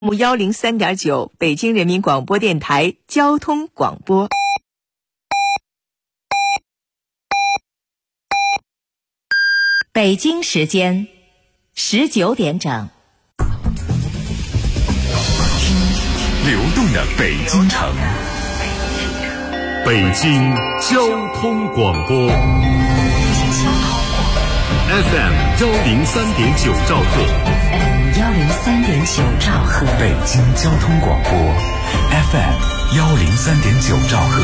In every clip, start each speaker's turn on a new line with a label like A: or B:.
A: 103.9北京人民广播电台交通广播。
B: 北京时间19点整。
C: 流动的北京城，北京交通广播 FM 103.9兆赫
B: 103.9兆赫，
C: 北京交通广播 FM 103.9兆赫。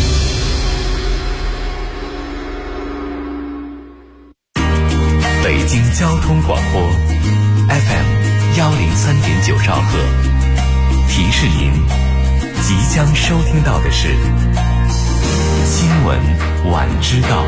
C: 北京交通广播 FM 103.9兆赫，提示您即将收听到的是新闻晚知道。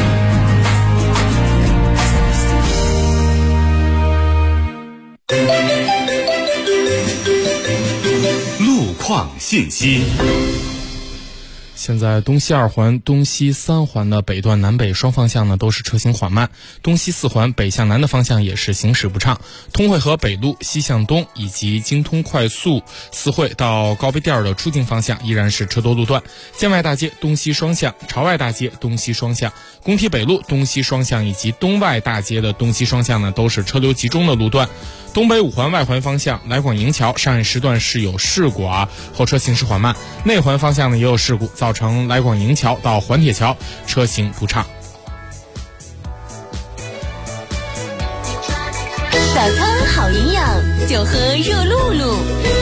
C: 路况信息。
D: 现在东西二环、东西三环的北段南北双方向呢都是车行缓慢，东西四环北向南的方向也是行驶不畅。通惠河北路西向东以及京通快速四惠到高碑店的出境方向依然是车多路段。建外大街东西双向、朝外大街东西双向、工体北路东西双向以及东外大街的东西双向呢都是车流集中的路段。东北五环外环方向来广营桥上一时段是有事故后车行驶缓慢，内环方向呢也有事故，造成来广营桥到环铁桥车行不畅。
B: 早餐好营养，就喝热露露。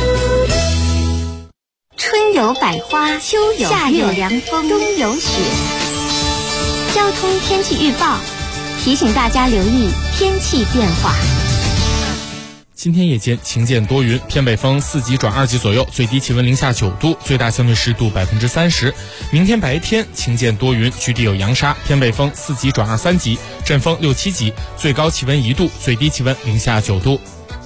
E: 春有百花，秋有夏有凉风，冬有雪。交通天气预报提醒大家留意天气变化。
D: 今天夜间晴间多云，偏北风4级转2级左右，最低气温零下9度，最大相对湿度30%。明天白天晴间多云，局地有扬沙，偏北风4级转2、3级，阵风6、7级，最高气温1度，最低气温零下9度。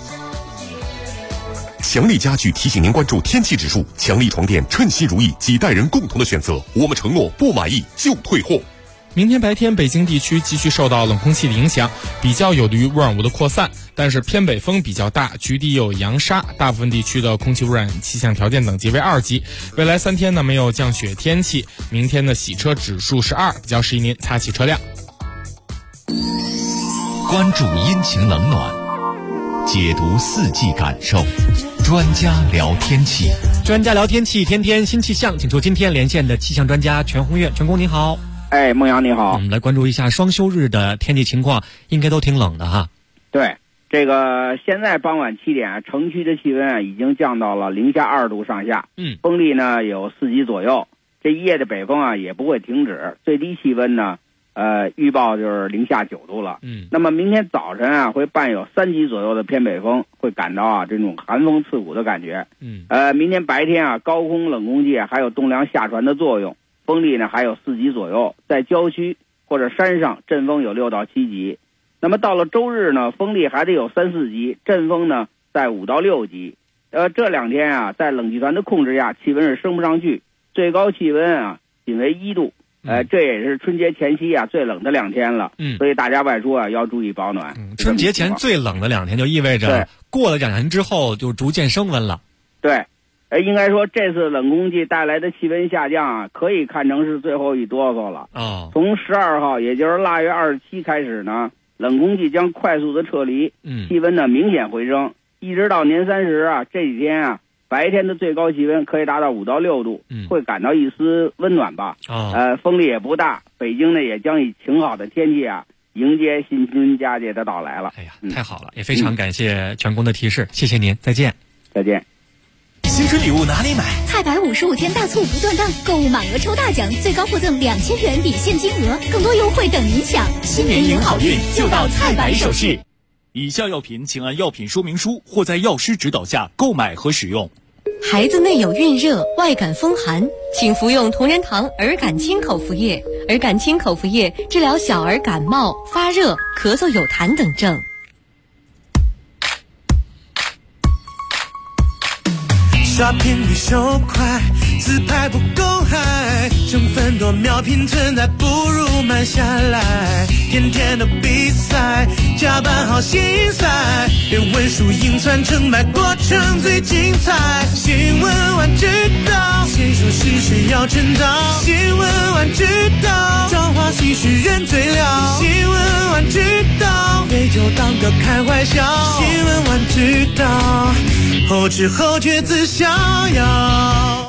C: 强力家具提醒您关注天气指数，强力床垫称心如意，几代人共同的选择，我们承诺不满意就退货。
D: 明天白天北京地区继续受到冷空气的影响，比较有利于污染物的扩散，但是偏北风比较大，局地有扬沙，大部分地区的空气污染气象条件等级为2级。未来3天呢没有降雪天气，明天的洗车指数是2，比较适宜您擦洗车辆。
C: 关注阴晴冷暖，解读四季感受，专家聊天气。
F: 专家聊天气，天天新气象，请出今天连线的气象专家全红月。全工你好。
G: 孟阳你好。
F: 我们来关注一下双休日的天气情况，应该都挺冷的哈。
G: 对，这个现在傍晚7点，城区的气温已经降到了零下2度上下，风力呢有4级左右。这一夜的北风也不会停止，最低气温呢预报就是零下9度了。那么明天早晨会伴有3级左右的偏北风，会感到这种寒风刺骨的感觉。明天白天高空冷空气还有冻凉下传的作用，风力呢还有4级左右，在郊区或者山上阵风有6到7级。那么到了周日呢，风力还得有3、4级，阵风呢在5到6级。这2天在冷气团的控制下，气温是升不上去，最高气温仅为1度。这也是春节前期最冷的2天了。所以大家外出要注意保暖。
F: 春节前最冷的2天就意味着过了2天之后就逐渐升温了。
G: 对。应该说这次冷空气带来的气温下降可以看成是最后一哆嗦了。从12号也就是腊月27开始呢，冷空气将快速的撤离，气温呢明显回升，一直到年30这几天白天的最高气温可以达到5到6度，会感到一丝温暖吧。风力也不大，北京呢也将以晴好的天气迎接新春佳节的到来了。
F: 哎呀，太好了，也非常感谢全工的提示，谢谢您，再见。
G: 再见。
C: 新春礼物哪里买？
E: 菜百55天大促不断档，购物满额抽大奖，最高获赠2000元抵现金额，更多优惠等您享。
C: 新年迎好运，就到菜百首饰。
H: 以下药品请按药品说明书或在药师指导下购买和使用。
B: 孩子内有孕热、外感风寒，请服用同仁堂儿感清口服液。儿感清口服液治疗小儿感冒、发热、咳嗽有痰等症。
I: 刷屏率手快， 自拍不够嗨，成分多秒拼存在，不如慢下来。天天的比赛，加班好心塞，别问输赢算成败，过程最精彩。新闻晚知道，谁说是谁要趁早？新闻晚知道，朝花夕拾人最了。新闻晚知道，杯酒当歌开怀笑。新闻晚知道，后知后觉自逍遥。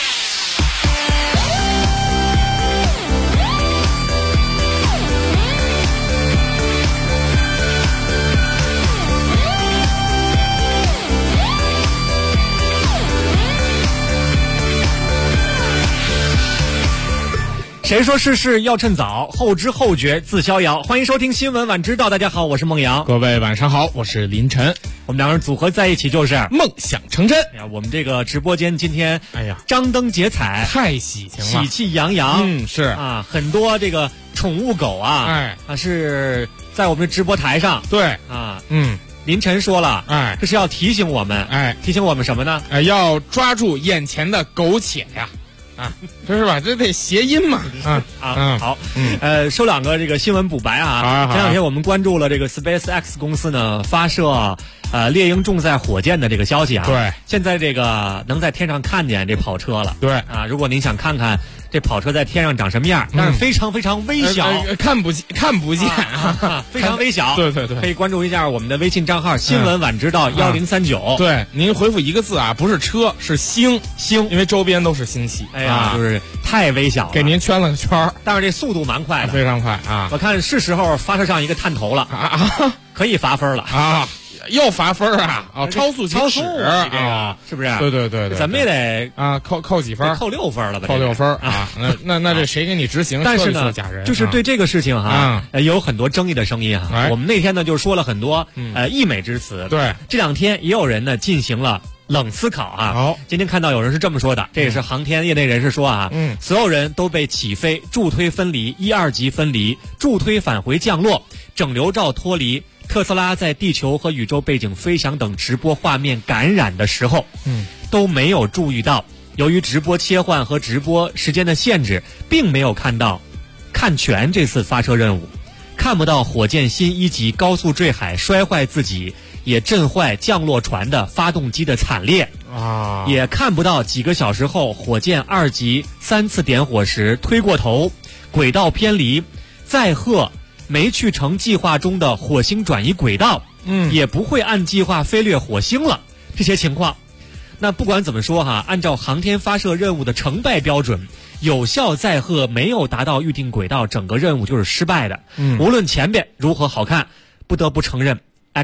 F: 谁说世事要趁早，后知后觉自逍遥。欢迎收听新闻晚知道，大家好，我是孟阳。
D: 各位晚上好，我是林晨。
F: 我们两个人组合在一起就是
D: 梦想成真。
F: 哎呀，我们这个直播间今天张灯结彩，
D: 太喜庆了，
F: 喜气洋洋。
D: 是
F: 啊，很多这个宠物狗是在我们的直播台上。
D: 对
F: 啊，林晨说了，这是要提醒我们，提醒我们什么呢？
D: 要抓住眼前的苟且呀。这是吧？这得谐音嘛！
F: 好，收两个这个新闻补白啊。前两天我们关注了这个 SpaceX 公司呢发射猎鹰重载火箭的这个消息啊。
D: 对，
F: 现在这个能在天上看见这跑车了。
D: 对
F: 啊，如果您想看看这跑车在天上长什么样，但是非常非常微小，
D: 看不见啊，
F: 非常微小。
D: 对，
F: 可以关注一下我们的微信账号新闻晚知道1039。
D: 对，您回复一个字啊，不是车，是星，因为周边都是星系。
F: 哎呀，就是太微小了，
D: 给您圈了个圈儿，
F: 但是这速度蛮快的，
D: 非常快啊！
F: 我看是时候发射上一个探头了可以罚分了
D: 啊！又罚分啊！超速行驶
F: 啊，是不是？
D: 对，
F: 咱们也得
D: 扣几分？
F: 扣6分了吧？
D: 扣6分啊！那这谁给你执行？
F: 但是呢，就是对这个事情有很多争议的声音我们那天呢就说了很多溢美之词。
D: 对，
F: 这两天也有人呢进行了冷思考今天看到有人是这么说的，这也是航天业内人士说所有人都被起飞、助推分离、1、2级分离、助推返回降落、整流罩脱离、特斯拉在地球和宇宙背景飞翔等直播画面感染的时候，都没有注意到，由于直播切换和直播时间的限制，并没有看全这次发射任务，看不到火箭新1级高速坠海摔坏自己，也震坏降落船的发动机的惨烈也看不到几个小时后火箭2级3次点火时推过头，轨道偏离，载荷没去成计划中的火星转移轨道，也不会按计划飞掠火星了。这些情况，那不管怎么说按照航天发射任务的成败标准，有效载荷没有达到预定轨道，整个任务就是失败的。无论前边如何好看，不得不承认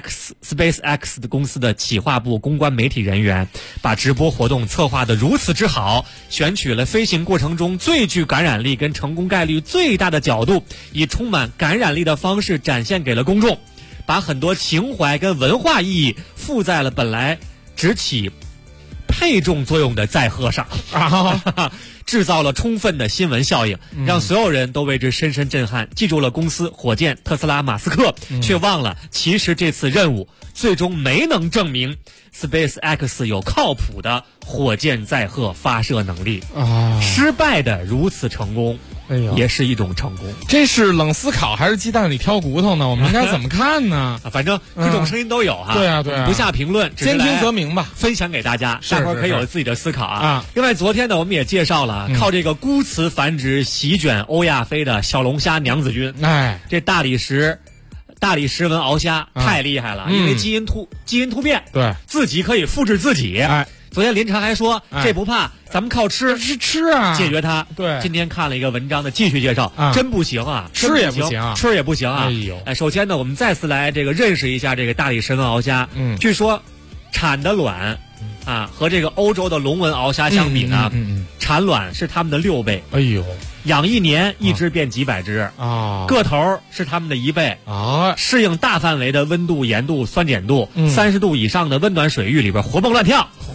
F: SpaceX 的公司的企划部公关媒体人员把直播活动策划得如此之好，选取了飞行过程中最具感染力跟成功概率最大的角度，以充满感染力的方式展现给了公众，把很多情怀跟文化意义附在了本来只起配重作用的载荷上制造了充分的新闻效应，让所有人都为之深深震撼，记住了公司火箭特斯拉马斯克，却忘了其实这次任务最终没能证明 SpaceX 有靠谱的火箭载荷发射能力失败的如此成功也是一种成功。
D: 这是冷思考还是鸡蛋里挑骨头呢？我们应该怎么看呢？
F: 反正各种声音都有
D: 对啊，
F: 不下评论，
D: 先听则明吧，
F: 分享给大家，大伙儿可以有自己的思考另外，昨天呢，我们也介绍了靠这个孤雌繁殖席卷欧亚非的小龙虾娘子军。这大理石纹鳌虾太厉害了，因为基因突变，
D: 对，
F: 自己可以复制自己。昨天林晨还说这不怕，咱们靠吃解决它。
D: 对，
F: 今天看了一个文章的继续介绍，真不行
D: 吃也不行，
F: 吃也不行
D: 哎呦，
F: 首先呢，我们再次来这个认识一下这个大理石纹鳌虾。据说产的卵和这个欧洲的龙纹鳌虾相比呢，产卵是他们的6倍。
D: 哎呦，
F: 养1年一只变几百只个头是他们的1倍适应大范围的温度、盐度、酸碱度，30度以上的温暖水域里边活蹦乱跳。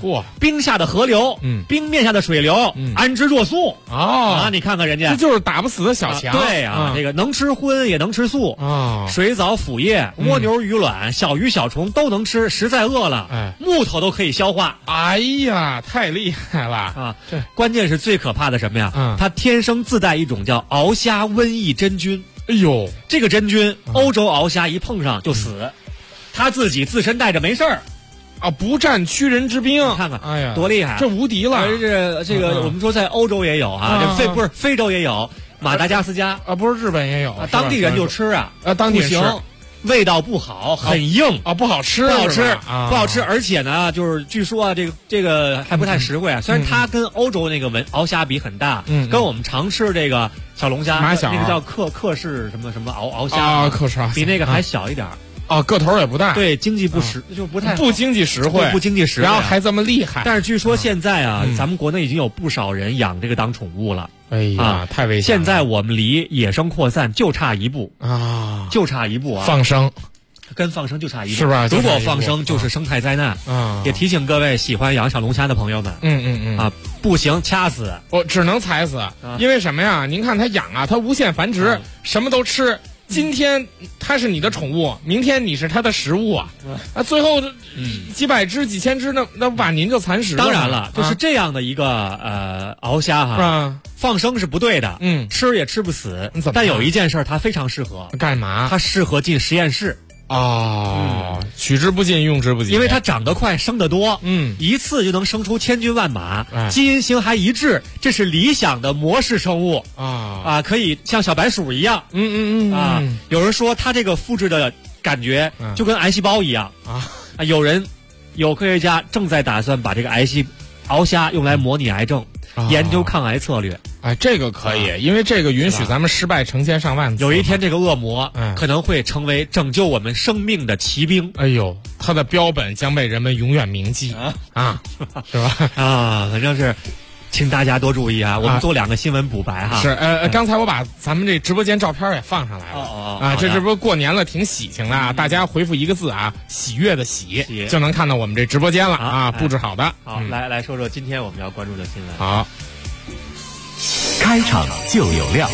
D: 嚯，
F: 冰下的河流，冰面下的水流，安之若素你看看人家，
D: 这就是打不死的小强。
F: 对啊，这个能吃荤也能吃素水藻、腐叶、蜗牛、鱼卵、小鱼小虫都能吃，实在饿了，木头都可以消化。
D: 哎呀，太厉害了
F: 这关键是最可怕的什么呀？它天生自带一种叫鳌虾瘟疫真菌。
D: 哎呦，
F: 这个真菌，欧洲鳌虾一碰上就死，它自己自身带着没事儿。
D: 不战屈人之兵，
F: 看看，
D: 哎呀，
F: 多厉害，
D: 这无敌了。
F: 这个我们说在欧洲也有这非洲也有，马达加斯加
D: 不是日本也有，
F: 当地人就吃
D: 当地人
F: 不行，味道不好，很硬
D: 不好吃，
F: 不好吃，而且呢，就是据说这个还不太实惠虽然它跟欧洲那个鳌虾比很大，跟我们常吃这个小龙虾，那个叫克氏什么鳌虾
D: 克氏
F: 比那个还小一点。
D: 个头也不大，
F: 对，经济不实，就不太
D: 不经济实惠，
F: 不经济实惠，
D: 然后还这么厉害。
F: 但是据说现在咱们国内已经有不少人养这个当宠物了。
D: 哎呀，太危险了！
F: 现在我们离野生扩散就差一步就差一步
D: 放生，
F: 跟放生就差一步，
D: 是吧？
F: 如果放生就是生态灾难也提醒各位喜欢养小龙虾的朋友们，不行，掐死，
D: 只能踩死，因为什么呀？您看它养它无限繁殖，什么都吃。今天它是你的宠物，明天你是它的食物最后几百只、几千只，那把您就蚕食了。
F: 当然了，就是这样的一个鳌虾放生是不对的，吃也吃不死。但有一件事它非常适合
D: 干嘛？
F: 它适合进实验室。
D: 取之不尽，用之不竭，
F: 因为它长得快，生得多，一次就能生出千军万马，基因型还一致，这是理想的模式生物可以像小白鼠一样，有人说它这个复制的感觉就跟癌细胞一样有科学家正在打算把这个鳌虾用来模拟癌症，研究抗癌策略。
D: 这个可以，因为这个允许咱们失败成千上万次。
F: 有一天这个恶魔可能会成为拯救我们生命的骑兵。
D: 哎呦，他的标本将被人们永远铭记是吧？
F: 反正是请大家多注意我们做2个新闻补白
D: 是刚才我把咱们这直播间照片也放上来了这不过年了，挺喜庆的大家回复一个字喜悦的喜就能看到我们这直播间了布置好的。
F: 好，来说说今天我们要关注的新闻。
D: 好，
C: 开场就有料。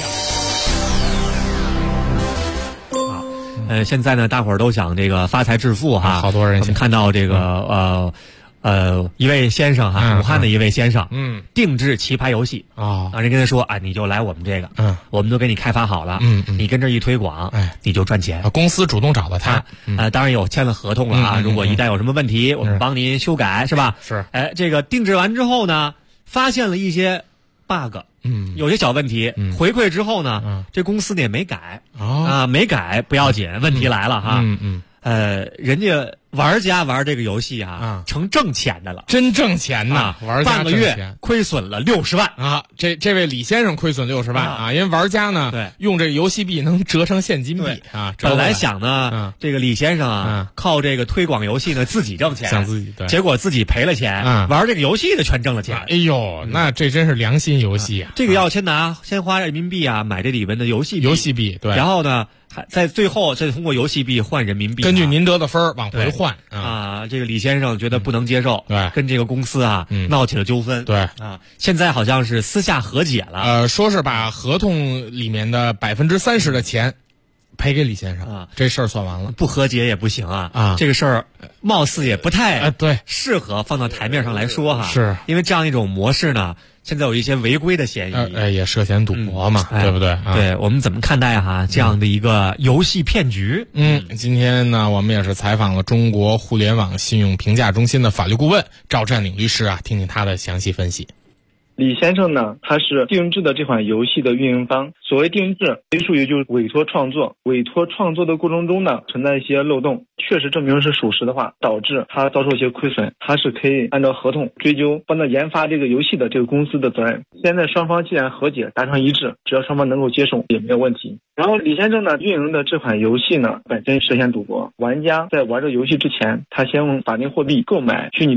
F: 现在呢，大伙儿都想这个发财致富
D: 好多人
F: 我们看到这个一位先生武汉的一位先生定制棋牌游戏人跟他说你就来我们这个我们都给你开发好了你跟这一推广你就赚钱。
D: 公司主动找到他
F: 当然有签了合同了如果一旦有什么问题我们帮您修改是吧？
D: 是
F: 这个定制完之后呢，发现了一些 bug， 有些小问题回馈之后呢这公司呢也没改没改不要紧，问题来了人家玩家玩这个游戏成挣钱的了，
D: 真挣钱呐！玩家
F: 半个月亏损了60万
D: 这位李先生亏损60万因为玩家呢用这个游戏币能折成现金币
F: 本来想呢这个李先生靠这个推广游戏呢自己挣钱，
D: 想自己
F: 结果自己赔了钱玩这个游戏的全挣了钱。
D: 哎呦，那这真是良心游戏
F: 这个要先花人民币买这里边的游戏
D: 币对，
F: 然后呢在最后再通过游戏币换人民币，
D: 根据您得的分往回换
F: 这个李先生觉得不能接受，跟这个公司闹起了纠纷，现在好像是私下和解了，
D: 说是把合同里面的30%的钱赔给李先生这事儿算完了，
F: 不和解也不行这个事儿貌似也不太适合放到台面上来说
D: 是
F: 因为这样一种模式呢现在有一些违规的嫌疑
D: 也涉嫌赌博嘛对不对
F: 对，我们怎么看待这样的一个游戏骗局？
D: 今天呢我们也是采访了中国互联网信用评价中心的法律顾问赵占领律师听听他的详细分析。
J: 李先生呢，他是定制的这款游戏的运营方。所谓定制，属于就是委托创作。委托创作的过程中呢，存在一些漏洞，确实证明是属实的话，导致他遭受一些亏损，他是可以按照合同追究帮他研发这个游戏的这个公司的责任。现在双方既然和解达成一致，只要双方能够接受也没有问题。然后李先生呢运营的这款游戏呢本身涉嫌赌博，玩家在玩这游戏之前，他先用法定货币购买虚拟币。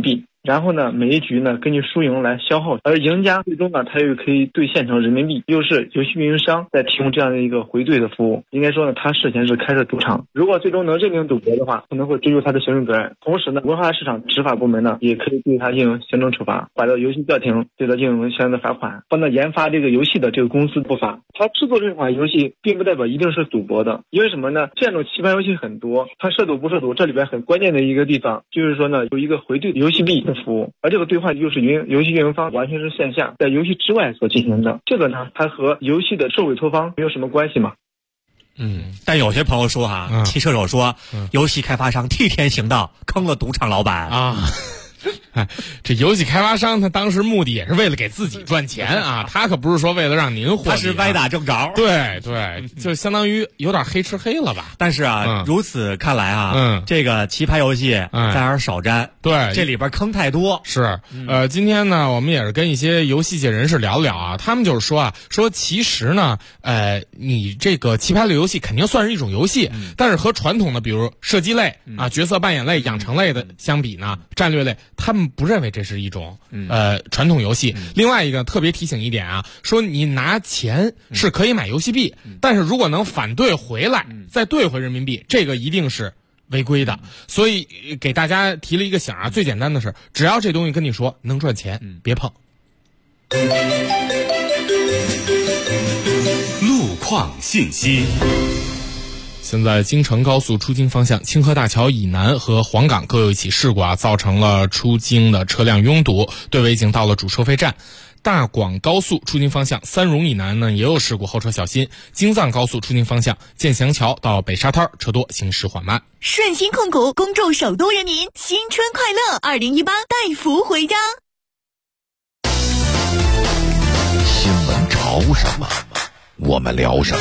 J: 然后呢每一局呢根据输赢来消耗，而赢家最终呢他又可以兑现成人民币，又是游戏运营商在提供这样的一个回兑的服务。应该说呢他事前是开设赌场，如果最终能认定赌博的话，可能会追究他的行政责任。同时呢文化市场执法部门呢也可以对他进行行政处罚，把这游戏叫停，对他进行相应的罚款。帮他研发这个游戏的这个公司不罚，他制作这款游戏并不代表一定是赌博的。因为什么呢？这种棋盘游戏很多，它涉赌不涉赌，这里边很关键的一个地方就是说呢有一个回兑游戏币的服务，而这个兑换又是游戏运营方完全是线下在游戏之外所进行的，这个呢它和游戏的受委托方没有什么关系嘛。
F: 但有些朋友说汽车手说游戏开发商替天行道，坑了赌场老板
D: 啊。这游戏开发商他当时目的也是为了给自己赚钱啊，他可不是说为了让您获利，
F: 他是歪打正着。
D: 对对，就相当于有点黑吃黑了吧。
F: 但是如此看来这个棋牌游戏咱还是少沾。
D: 对，
F: 这里边坑太多。
D: 是，今天呢，我们也是跟一些游戏界人士聊聊啊，他们就是说说其实呢，你这个棋牌类游戏肯定算是一种游戏，但是和传统的比如射击类角色扮演类、养成类的相比呢，战略类。他们不认为这是一种传统游戏。另外一个特别提醒一点啊，说你拿钱是可以买游戏币，但是如果能反兑回来再兑回人民币，这个一定是违规的。所以给大家提了一个醒啊，最简单的是只要这东西跟你说能赚钱，别碰。
C: 路况信息。
D: 现在京承高速出京方向清河大桥以南和黄岗各有一起事故啊，造成了出京的车辆拥堵，队尾已经到了主收费站。大广高速出京方向三荣以南呢也有事故，后车小心。京藏高速出京方向建祥桥到北沙滩车多，行驶缓慢。
A: 顺鑫控股恭祝首都人民新春快乐，2018带福回家。
K: 新闻潮什么，我们聊什么。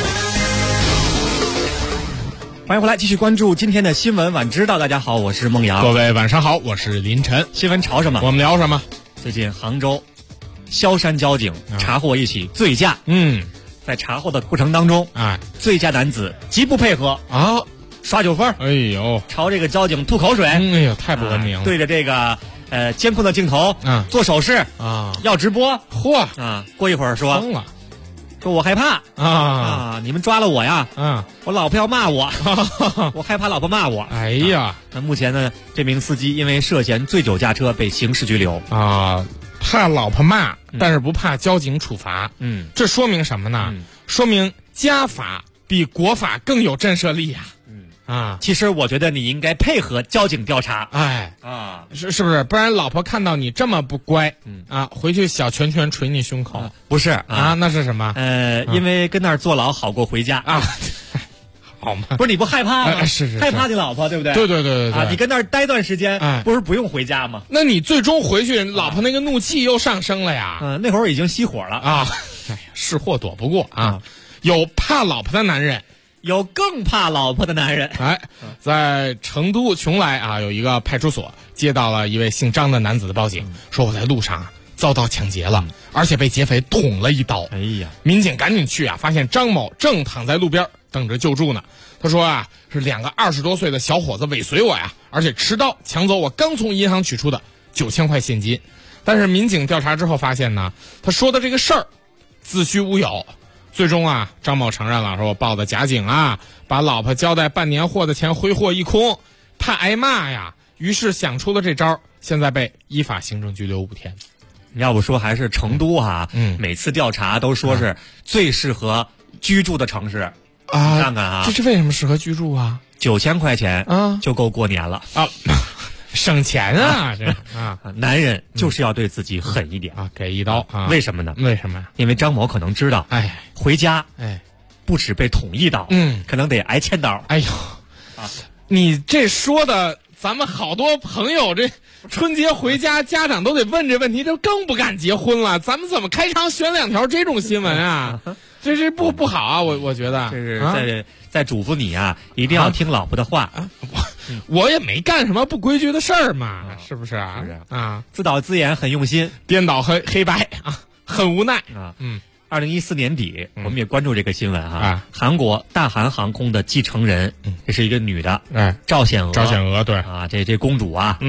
F: 欢迎回来，继续关注今天的新闻晚知道。大家好，我是孟阳。
D: 各位晚上好，我是林晨。
F: 新闻潮什么？
D: 我们聊什么？
F: 最近杭州萧山交警查获一起醉驾。在查获的过程当中，醉驾男子极不配合啊，耍酒疯，
D: 哎呦，
F: 朝这个交警吐口水，
D: 哎呦，太不文明了。
F: 对着这个监控的镜头做手势啊，要直播。
D: 嚯
F: 啊！过一会儿说
D: 疯了。
F: 说我害怕啊！你们抓了我呀！我老婆要骂我，我害怕老婆骂我。
D: 哎呀，
F: 那目前呢，这名司机因为涉嫌醉酒驾车被刑事拘留
D: 啊。怕老婆骂，但是不怕交警处罚。这说明什么呢？说明家法比国法更有震慑力呀。
F: 其实我觉得你应该配合交警调查。
D: 是不是？不然老婆看到你这么不乖，回去小拳拳捶你胸口。
F: 不是
D: 啊，那是什么？
F: 因为跟那儿坐牢好过回家啊。
D: 好吗？
F: 不是你不害怕吗？
D: 是
F: 害怕你老婆对不对？
D: 对
F: 啊！你跟那儿待段时间，不是不用回家吗？
D: 那你最终回去，老婆那个怒气又上升了呀。
F: 那会儿已经熄火了
D: 啊。哎呀，是祸躲不过啊！有怕老婆的男人。
F: 有更怕老婆的男人。
D: 在成都邛崃啊，有一个派出所接到了一位姓张的男子的报警，说我在路上遭到抢劫了，而且被劫匪捅了一刀。
F: 哎呀！
D: 民警赶紧去发现张某正躺在路边等着救助呢。他说是2个20多岁的小伙子尾随我呀，而且持刀抢走我刚从银行取出的9000块现金。但是民警调查之后发现呢，他说的这个事儿子虚乌有。最终张某承认了，说我报的假警把老婆交代半年货的钱挥霍一空，怕挨骂呀，于是想出了这招，现在被依法行政拘留5天。
F: 要不说还是成都每次调查都说是最适合居住的城市你看看
D: 这是为什么适合居住
F: ？9000块钱就够过年了
D: 省钱
F: 男人就是要对自己狠一点
D: 给一刀
F: 为什么呢？
D: 为什么呀？
F: 因为张某可能知道，回家不止被捅一刀，可能得挨1000刀。
D: 哎呦你这说的，咱们好多朋友这春节回家，家长都得问这问题，这更不敢结婚了。咱们怎么开场选2条这种新闻啊？这是不好我觉得
F: 这是在嘱咐你一定要听老婆的话
D: 我也没干什么不规矩的事儿嘛，是不是
F: 自导自演很用心，
D: 颠倒黑白很无奈
F: 2014年底我们也关注这个新闻韩国大韩航空的继承人这是一个女的赵显娥
D: 对
F: 这公主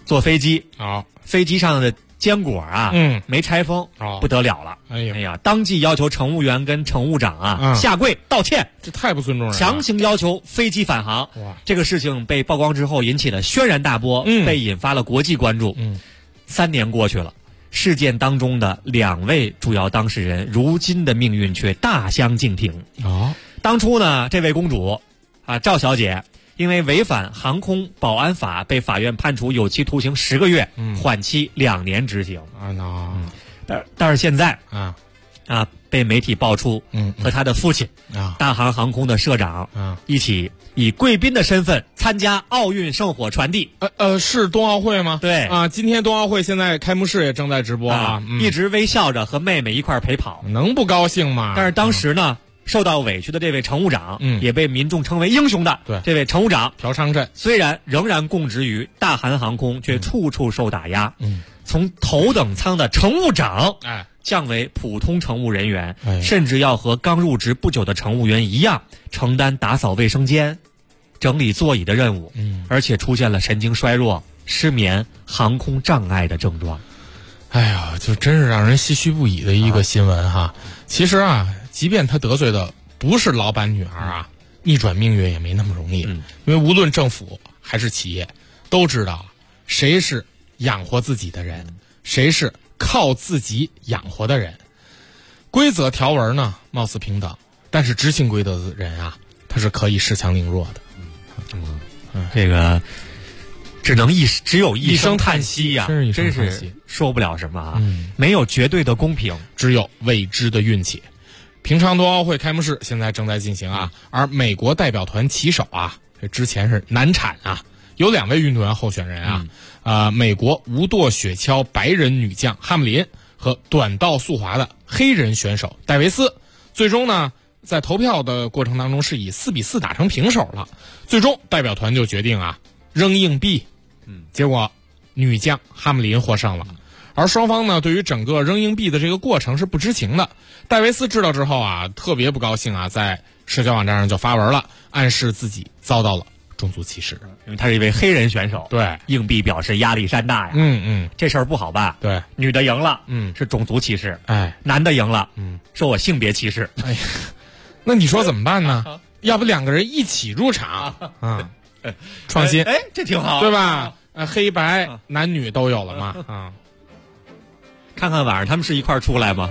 F: 坐飞机
D: 啊，
F: 飞机上的坚果啊，没拆封，不得了了。哎呀，当即要求乘务员跟乘务长啊下跪道歉，
D: 这太不尊重人了。
F: 强行要求飞机返航。哇，这个事情被曝光之后引起了轩然大波，被引发了国际关注。3年过去了，事件当中的2位主要当事人，如今的命运却大相径庭。当初呢，这位公主啊，赵小姐，因为违反航空保安法，被法院判处有期徒刑10个月，缓期2年执行。但是现在被媒体爆出，和她的父亲大韩航空的社长一起以贵宾的身份参加奥运圣火传递。
D: 是冬奥会吗？
F: 对
D: 啊，今天冬奥会现在开幕式也正在直播
F: 一直微笑着和妹妹一块陪跑，
D: 能不高兴吗？
F: 但是当时呢，受到委屈的这位乘务长，也被民众称为英雄的这位乘务长
D: 朴昌镇，
F: 虽然仍然供职于大韩航空，却处处受打压。从头等舱的乘务长降为普通乘务人员，甚至要和刚入职不久的乘务员一样，承担打扫卫生间、整理座椅的任务，而且出现了神经衰弱、失眠、航空障碍的症状。
D: 哎呀，就真是让人唏嘘不已的一个新闻哈。其实啊，即便他得罪的不是老板女儿逆转命运也没那么容易。因为无论政府还是企业，都知道谁是养活自己的人，谁是靠自己养活的人。规则条文呢，貌似平等，但是执行规则的人啊，他是可以恃强凌弱的。
F: 这个只有一声叹息呀，
D: 真
F: 是说不了什么没有绝对的公平，
D: 只有未知的运气。平昌冬奥会开幕式现在正在进行而美国代表团旗手这之前是难产有2位运动员候选人美国无舵雪橇白人女将哈姆林和短道速滑的黑人选手戴维斯，最终呢，在投票的过程当中是以4-4打成平手了。最终代表团就决定扔硬币，结果女将哈姆林获胜了。而双方呢，对于整个扔硬币的这个过程是不知情的。戴维斯知道之后特别不高兴在社交网站上就发文了，暗示自己遭到了种族歧视，
F: 因为他是一位黑人选手。
D: 对，
F: 硬币表示压力山大呀。这事儿不好办。
D: 对，
F: 女的赢了，是种族歧视。男的赢了，说我性别歧视。
D: 哎呀，那你说怎么办呢？要不2个人一起入场创新，
F: 这挺好，
D: 对吧？黑白男女都有了嘛。
F: 看看晚上他们是一块儿出来吗？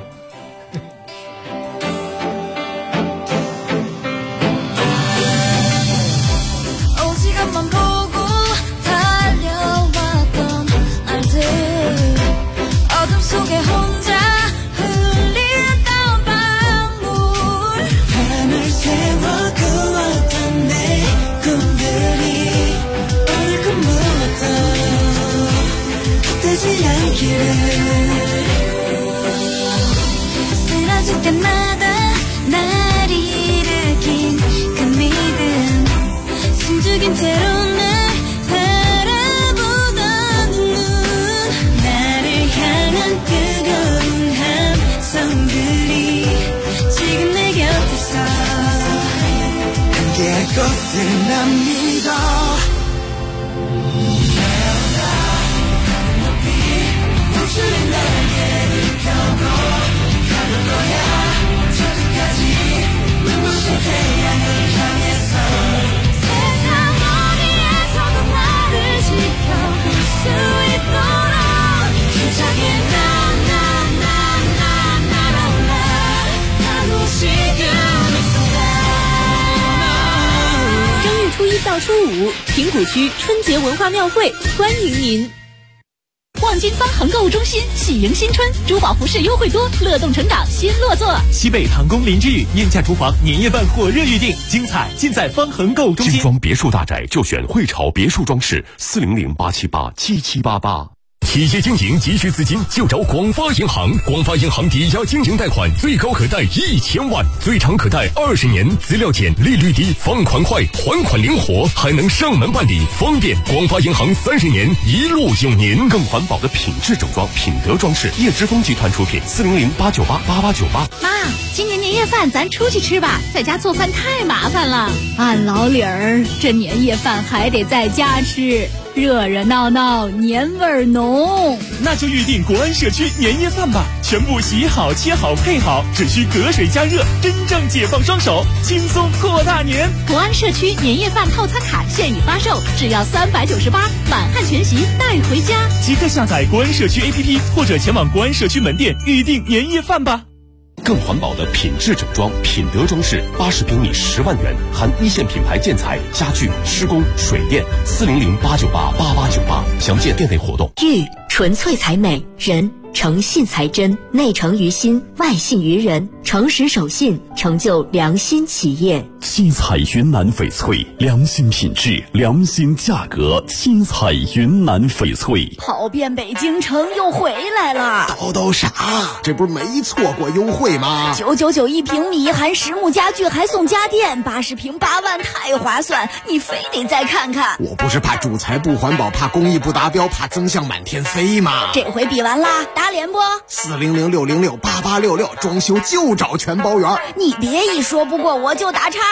A: 到初5，平谷区春节文化庙会欢迎您。望京方恒购物中心喜迎新春，珠宝服饰优惠多，乐动成长新落座。
H: 西北唐宫林之宇宴驾厨房年夜饭火热预定，精彩尽在方恒购物中心。
K: 精装别墅大宅就选汇潮别墅装饰，400-878-7788。企业经营急需资金就找广发银行，广发银行抵押经营贷款最高可贷1000万，最长可贷20年，资料简，利率低，放款快，还款灵活，还能上门办理，方便。广发银行30年一路有您，
C: 更环保的品质整装，品德装饰，叶之峰集团出品，400-898-8898。
A: 妈，今年年夜饭咱出去吃吧，在家做饭太麻烦了。俺老李儿这年夜饭还得在家吃。 热热闹闹，年味儿浓。
H: 那就预定国安社区年夜饭吧，全部洗好、切好、配好，只需隔水加热，真正解放双手，轻松过大年。
A: 国安社区年夜饭套餐卡现已发售，只要398，满汉全席带回家。
H: 即刻下载国安社区 APP， 或者前往国安社区门店预定年夜饭吧。
K: 更环保的品质整装，品德装饰，80平米10万元，含一线品牌建材、家具、施工、水电，400-898-8898，详见店内活动。
B: 玉纯粹才美，人诚信才真，内诚于心，外信于人，诚实守信，成就良心企业。
K: 七彩云南翡翠，良心品质，良心价格。七彩云南翡翠，
A: 跑遍北京城又回来了。
L: 叨啥？这不是没错过优惠吗
A: ？999一平米，含实木家具还送家电，80平8万，太划算！你非得再看看。
L: 我不是怕主材不环保，怕工艺不达标，怕增项满天飞吗？
A: 这回比完啦，打脸不
L: ？400-606-8866，装修就找全包圆。
A: 你别一说不过我就打岔。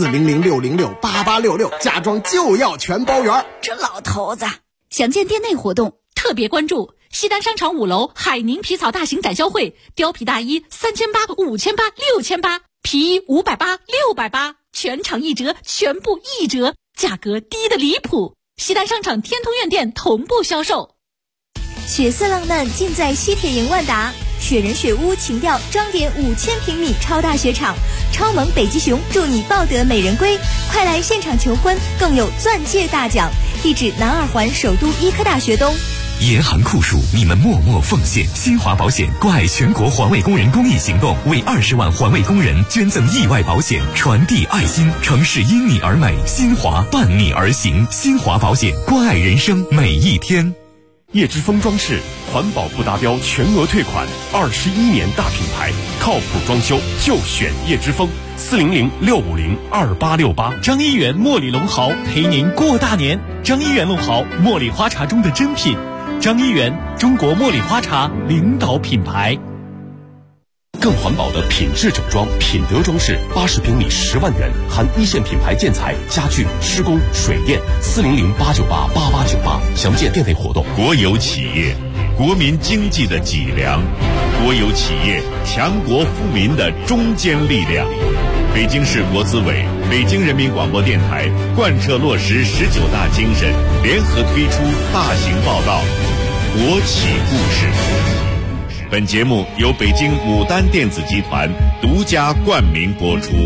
L: 400-606-8866，家装就要全包圆。
A: 这老头子，详见店内活动，特别关注西单商场5楼海宁皮草大型展销会，貂皮大衣3800、5800、6800，皮衣580、680，全场1折，全部1折，价格低得离谱。西单商场天通苑店同步销售。
E: 血色浪漫尽在西铁营万达，雪人雪屋情调装点5000平米超大雪场，超萌北极熊祝你抱得美人归，快来现场求婚，更有钻戒大奖。地址南2环首都医科大学东。
C: 严寒酷暑，你们默默奉献。新华保险关爱全国环卫工人公益行动，为20万环卫工人捐赠意外保险，传递爱心。城市因你而美，新华伴你而行。新华保险，关爱人生每一天。
K: 叶之峰装饰，环保不达标全额退款，21年大品牌，靠谱装修就选叶之峰。400-650-2868。
H: 张一元茉莉龙毫陪您过大年。张一元龙毫，茉莉花茶中的珍品。张一元，中国茉莉花茶领导品牌。
K: 更环保的品质整装，品德装饰，80平米10万元，含一线品牌建材、家具、施工、水电，400-898-8898，详见店内活动。
M: 国有企业，国民经济的脊梁；国有企业，强国富民的中坚力量。北京市国资委、北京人民广播电台贯彻落实19大精神，联合推出大型报道《国企故事》。本节目由北京牡丹电子集团独家冠名播出。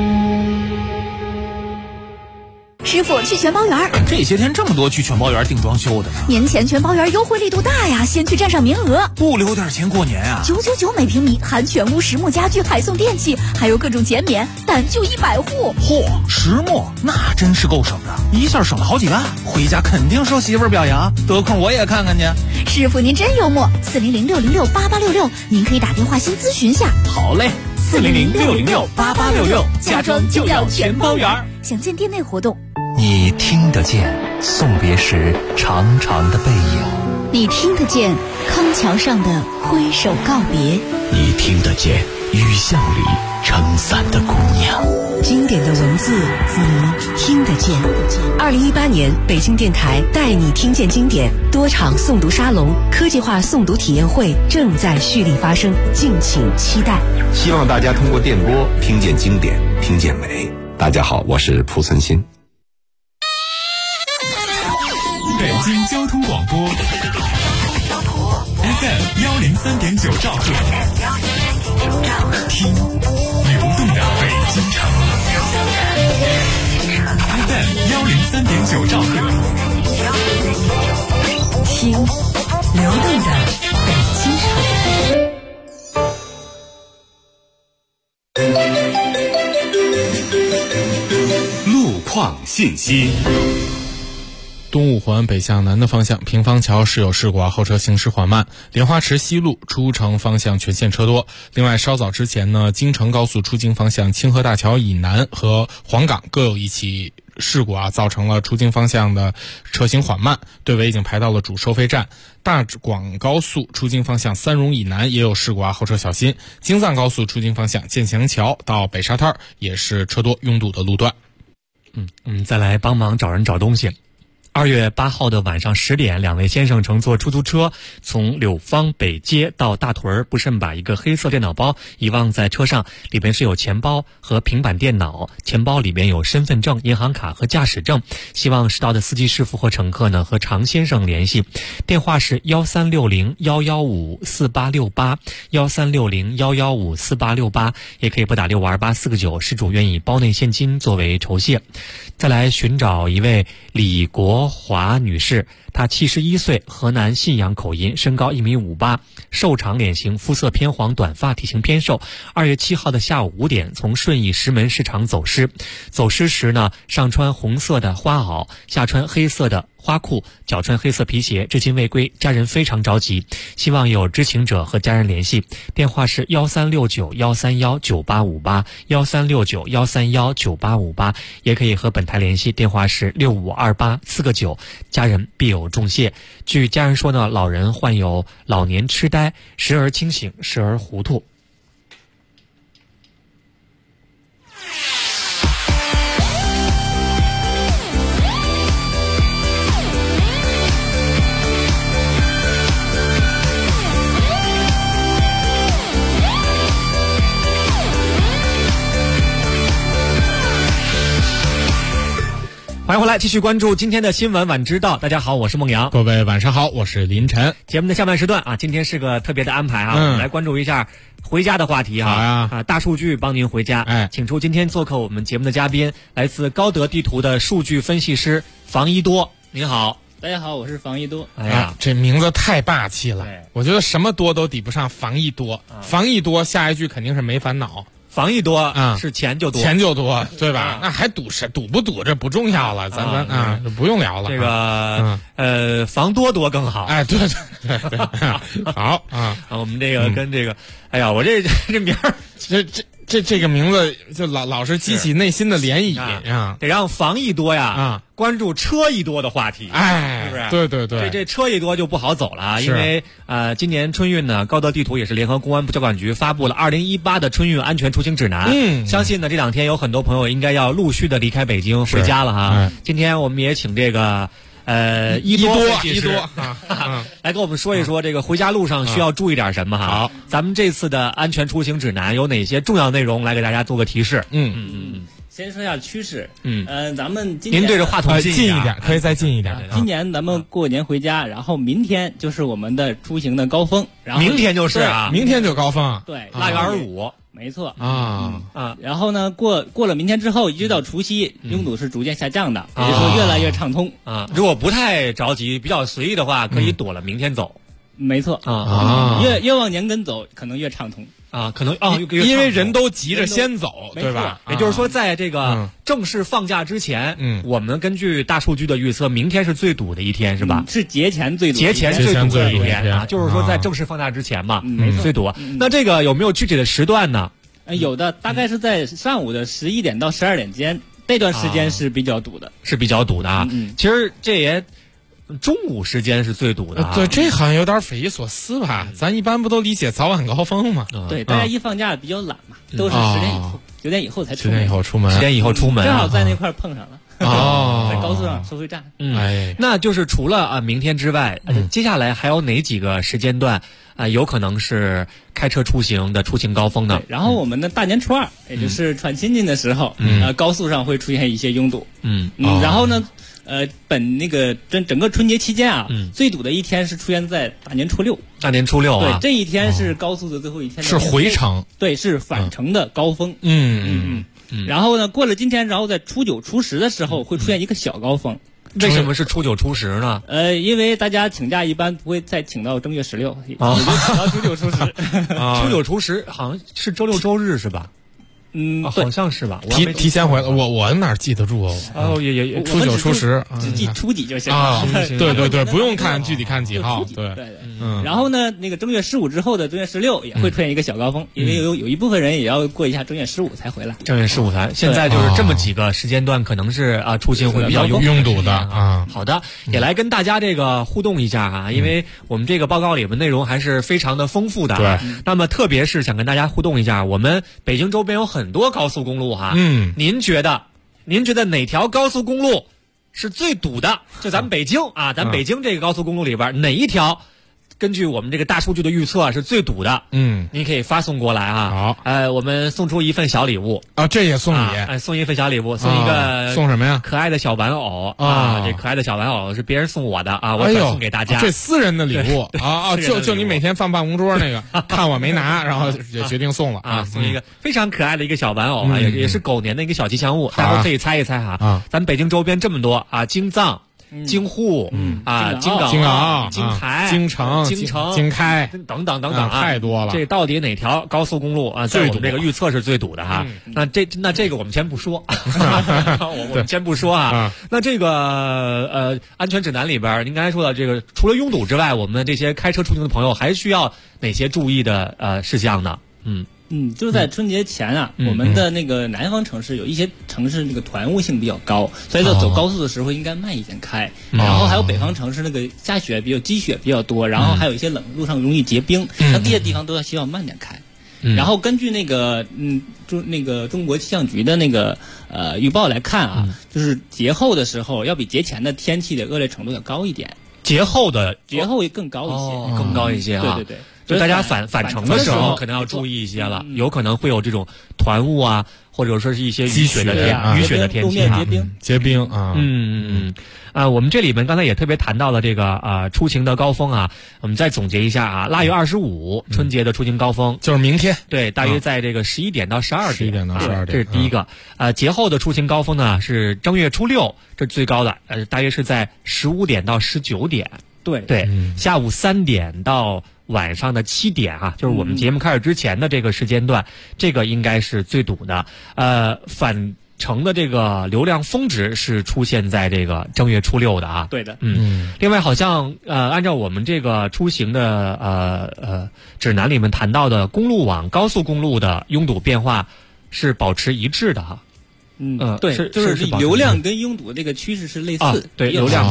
A: 师傅，去全包园。
N: 这些天这么多去全包园订装修的呢？
A: 年前全包园优惠力度大呀，先去占上名额，
N: 不留点钱过年啊
A: ！999每平米，含全屋实木家具，还送电器，还有各种减免，但就100户。
N: 嚯，实木那真是够省的，一下省了好几万，回家肯定受媳妇儿表扬，得空我也看看去。
A: 师傅您真幽默，400-606-8866，您可以打电话先咨询下。
N: 好嘞，400-606-8866，家装就要全包园。
A: 详见店内活动。
C: 你听得见送别时长长的背影，
A: 你听得见康桥上的挥手告别，
C: 你听得见雨巷里撑伞的姑娘。
B: 经典的文字，你听得见。2018年北京电台带你听见经典多场诵读沙龙、科技化诵读体验会正在蓄力发生，敬请期待。
O: 希望大家通过电波听见经典，听见美。大家好，我是蒲存昕。
H: 北京交通广播 FM 103.9兆赫，听流动的北京城。FM 103.9兆赫，
B: 听流动的北京城。
K: 路况信息。
D: 东五环北向南的方向，平方桥是有事故，后车行驶缓慢。莲花池西路出城方向全线车多。另外，稍早之前呢，京承高速出京方向清河大桥以南和黄岗各有一起事故造成了出京方向的车行缓慢，队尾已经排到了主收费站。大广高速出京方向三荣以南也有事故后车小心。京藏高速出京方向建祥桥到北沙滩也是车多拥堵的路段。
F: 再来帮忙找人找东西。 2月8号的晚上10点，2位先生乘坐出租车从柳芳北街到大屯，不慎把一个黑色电脑包遗忘在车上，里边是有钱包和平板电脑，钱包里边有身份证、银行卡和驾驶证。希望识到的司机师傅和乘客呢和常先生联系，电话是1360-115-4868，1360-115-4868，也可以拨打6528，4个9，失主愿以包内现金作为酬谢。再来寻找一位李国华女士，她71岁，河南信阳口音，身高1.58米，瘦长脸型，肤色偏黄，短发，体型偏瘦。2月7号的下午5点从顺义石门市场走失，走失时呢上穿红色的花袄，下穿黑色的花裤，脚穿黑色皮鞋，至今未归，家人非常着急，希望有知情者和家人联系。电话是1369-131-9858，1369-131-9858，也可以和本台联系，电话是6528，4个9，家人必有重谢。据家人说呢，老人患有老年痴呆，时而清醒，时而糊涂。欢迎回来，继续关注今天的新闻晚知道。大家好，我是孟阳。
D: 各位晚上好，我是林晨。
F: 节目的下半时段啊，今天是个特别的安排啊，我们来关注一下回家的话题哈。
D: 好呀，
F: 大数据帮您回家。请出今天做客我们节目的嘉宾，来自高德地图的数据分析师房一多。您好。
P: 大家好，我是房一多。
D: 哎呀，这名字太霸气了，我觉得什么多都抵不上房一多。房一多，下一句肯定是没烦恼。
F: 防疫多是钱就多，
D: 钱就多，对吧？那还赌不赌这不重要了，咱不用聊了。
F: 这个防多更好。
D: 哎，对，好啊。
F: 我们这个跟这个，哎呀，我这名儿，
D: 这个名字就老是激起内心的涟漪啊！
F: 得让防疫多呀关注车一多的话题，
D: 哎，
F: 是不是？
D: 对，
F: 这车一多就不好走了啊，因为今年春运呢，高德地图也是联合公安部交管局发布了2018的春运安全出行指南。相信呢这2天有很多朋友应该要陆续的离开北京回家了哈。今天我们也请这个一多来跟我们说一说这个回家路上需要注意点什么哈。好，咱们这次的安全出行指南有哪些重要内容，来给大家做个提示。
P: 先说一下趋势。咱们
F: 您对着话筒
D: 近一点，可以再近一点。
P: 今年咱们过年回家，然后明天就是我们的出行的高峰。然后
F: 明天就是
D: 明天就高峰。
P: 对
F: ，8月25。
P: 没错
F: 然
P: 后呢，过了明天之后，一直到除夕，拥堵是逐渐下降的，也就是说越来越畅通
F: 啊。如果不太着急，比较随意的话，可以躲了明天走。
P: 没错越往年跟走，可能越畅通
F: 啊，可能
D: 因为人都急着先走，对吧？
F: 也就是说，在这个正式放假之前，我们根据大数据的预测，明天是最堵的一天，是吧？
P: 是节前最堵，
F: 节前最堵的一天啊，就是说在正式放假之前嘛，最堵。那这个有没有具体的时段呢？
P: 有的，大概是在上午的11点到12点间，这段时间是比较堵的，
F: 其实这也。中午时间是最堵的
D: 对，这好像有点匪夷所思吧？咱一般不都理解早晚高峰吗？
P: 对，大家一放假比较懒嘛，都是10点以后、9点以后才出门。
D: 10点以后出门
F: ，10点以后出门，
P: 正好在那块碰上了。在高速上收费站。
F: 那就是除了明天之外，接下来还有哪几个时间段有可能是开车出行的出行高峰呢？
P: 然后我们的大年初2，也就是串亲戚的时候，高速上会出现一些拥堵。然后呢？那个整个春节期间啊，最堵的一天是出现在大年初6。
F: 大年初6
P: 对，这一天是高速的最后一天。
D: 是回程。
P: 对，是返程的高峰。然后呢，过了今天，然后在初9、初10的时候会出现一个小高峰。
F: 为什么是初9、初10呢？
P: 因为大家请假一般不会再请到正月16，也就请到初9、初10。
F: 初9、初10好像是周6、周日是吧？好像是吧？
D: 提前回来，我哪记得住啊？
F: 也
D: 初9、初10，
P: 只记初几就行
D: 啊。对，不用看具体看几号。对。
P: 然后呢，那个正月15之后的正月16也会出现一个小高峰，因为有一部分人也要过一下正月15才回来。
F: 正月15才，现在就是这么几个时间段，可能是出行会比较
D: 拥堵的啊。
F: 好的，也来跟大家这个互动一下啊，因为我们这个报告里面内容还是非常的丰富的。
D: 对。
F: 那么特别是想跟大家互动一下，我们北京周边有很多高速公路哈。您觉得哪条高速公路是最堵的，就咱们北京啊，咱北京这个高速公路里边哪一条？根据我们这个大数据的预测是最堵的，您可以发送过来啊。好，我们送出一份小礼物
D: 啊，这也送礼，
F: 送一份小礼物，送一个
D: 送什么呀？
F: 可爱的小玩偶啊，这可爱的小玩偶是别人送我的啊，我转送给大家。
D: 这私人的礼物啊，就你每天放办公桌那个，看我没拿，然后也决定送了啊，
F: 送一个非常可爱的一个小玩偶啊，也是狗年的一个小吉祥物，大家可以猜一猜哈。咱北京周边这么多啊，京藏。京沪京港、京台、
D: 京城、京开
F: 等等啊，
D: 太多了。
F: 这到底哪条高速公路啊？在我们这个预测是最堵的哈。那这个我们先不说，我们先不说啊。那这个安全指南里边，您刚才说的这个，除了拥堵之外，我们这些开车出行的朋友还需要哪些注意的事项呢？
P: 就是在春节前啊，我们的那个南方城市有一些城市那个团务性比较高，所以说走高速的时候应该慢一点开。然后还有北方城市那个下雪积雪比较多，然后还有一些路上容易结冰，像这些地方都要希望慢点开。然后根据那个中国气象局的那个预报来看啊，就是节后的时候要比节前的天气的恶劣程度要高一点。
F: 节后
P: 会更高一些，
F: 更高一些啊。
P: 对对对。
F: 就大家返程的时候可能要注意一些了，有可能会有这种团雾啊，或者说是一些雨雪的天气啊，
D: 结冰啊。
F: 我们这里面刚才也特别谈到了这个出行的高峰啊，我们再总结一下啊，腊月25春节的出行高峰
D: 就是明天，
F: 对，大约在这个11点到12点，11
D: 点到12点，
F: 这是第一个。节后的出行高峰呢是正月初6，这是最高的，大约是在15点到19点，对，下午3点到晚上的7点啊，就是我们节目开始之前的这个时间段，这个应该是最堵的。返程的这个流量峰值是出现在这个正月初6的啊。
P: 对的。
F: 另外好像按照我们这个出行的指南里面谈到的公路网高速公路的拥堵变化是保持一致的哈。
P: 对，就是流量跟拥堵这个趋势是类似。
F: 对，流量。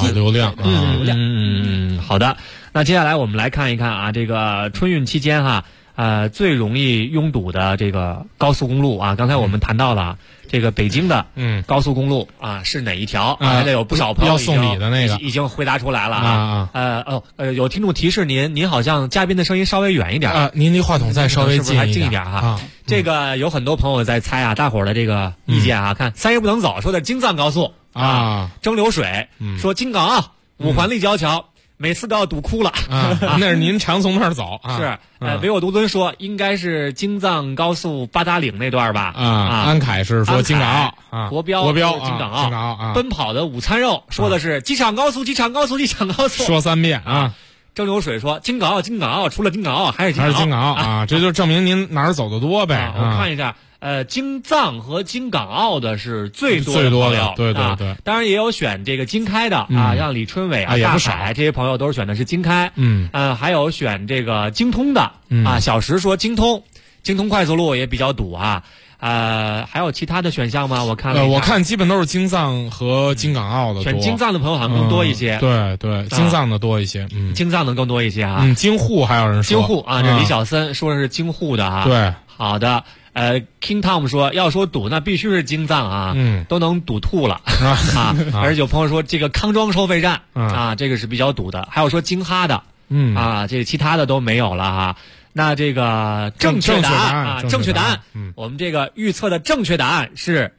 F: 好的。那接下来我们来看一看啊，这个春运期间哈，最容易拥堵的这个高速公路啊，刚才我们谈到了这个北京的高速公路啊是哪一条？还得有不少朋友
D: 要送礼的那个
F: 已经回答出来了啊。有听众提示您好像嘉宾的声音稍微远一点
D: 啊，您离话筒再稍微近
F: 一点哈。这个有很多朋友在猜啊，大伙儿的这个意见啊，看3日不能走说的京藏高速啊，蒸馏水说京港澳5环立交桥。每次都要堵哭了
D: 那是您常从那儿走
F: 是唯我独尊说应该是京藏高速八达岭那段吧
D: 安凯是说京港
F: 澳国标京港澳奔跑的午餐肉说的是机场高速
D: 说3遍啊。
F: 蒸馏水说京港澳除了京港澳还是
D: 京港澳啊，这就证明您哪儿走的多呗。
F: 我看一下京藏和京港澳的是最多的，
D: 对。
F: 当然也有选这个京开的啊，像李春伟大海这些朋友都是选的是京开，还有选这个京通的啊。小石说京通快速路也比较堵啊。还有其他的选项吗？我
D: 看基本都是京藏和京港澳的多。
F: 选京藏的朋友好像更多一些。
D: 对，京藏的多一些。
F: 京藏的更多一些啊。
D: 京沪还有人说。
F: 京沪啊，这李小森说的是京沪的啊。
D: 对，
F: 好的。King Tom 说，要说堵，那必须是京藏啊，都能堵吐了啊。而且有朋友说，这个康庄收费站啊，这个是比较堵的。还有说京哈的，这个其他的都没有了哈。那这个正确答案，我们这个预测的正确答案是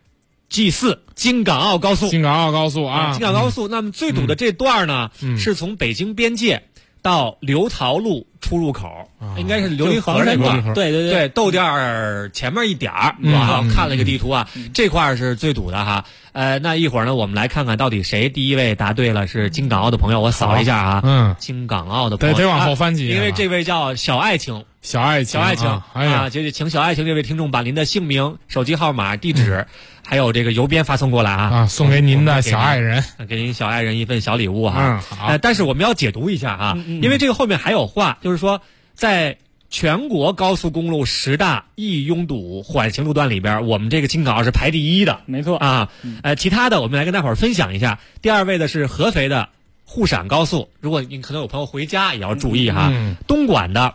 F: G4 京港澳高速啊，
D: 京港澳高速。
F: 那么最堵的这段呢，是从北京边界到刘陶路出入口，应该是刘林河那块，对，豆店前面一点儿，看了一个地图啊，这块是最堵的哈。那一会儿呢，我们来看看到底谁第一位答对了是京港澳的朋友，我扫一下啊，京港澳的朋友
D: 得往后翻几页，
F: 因为这位叫小爱情啊，就请小爱情这位听众把您的姓名、手机号码、地址，还有这个邮编发送过来啊，
D: 送给您的小爱人，
F: 给您小爱人一份小礼物哈。但是我们要解读一下啊，因为这个后面还有话，就是说在全国高速公路10大易拥堵缓行路段里边，我们这个京港澳是排第1的，
P: 没错
F: 啊。其他的我们来跟大伙儿分享一下。第2位的是合肥的沪陕高速，如果您可能有朋友回家也要注意哈。东莞的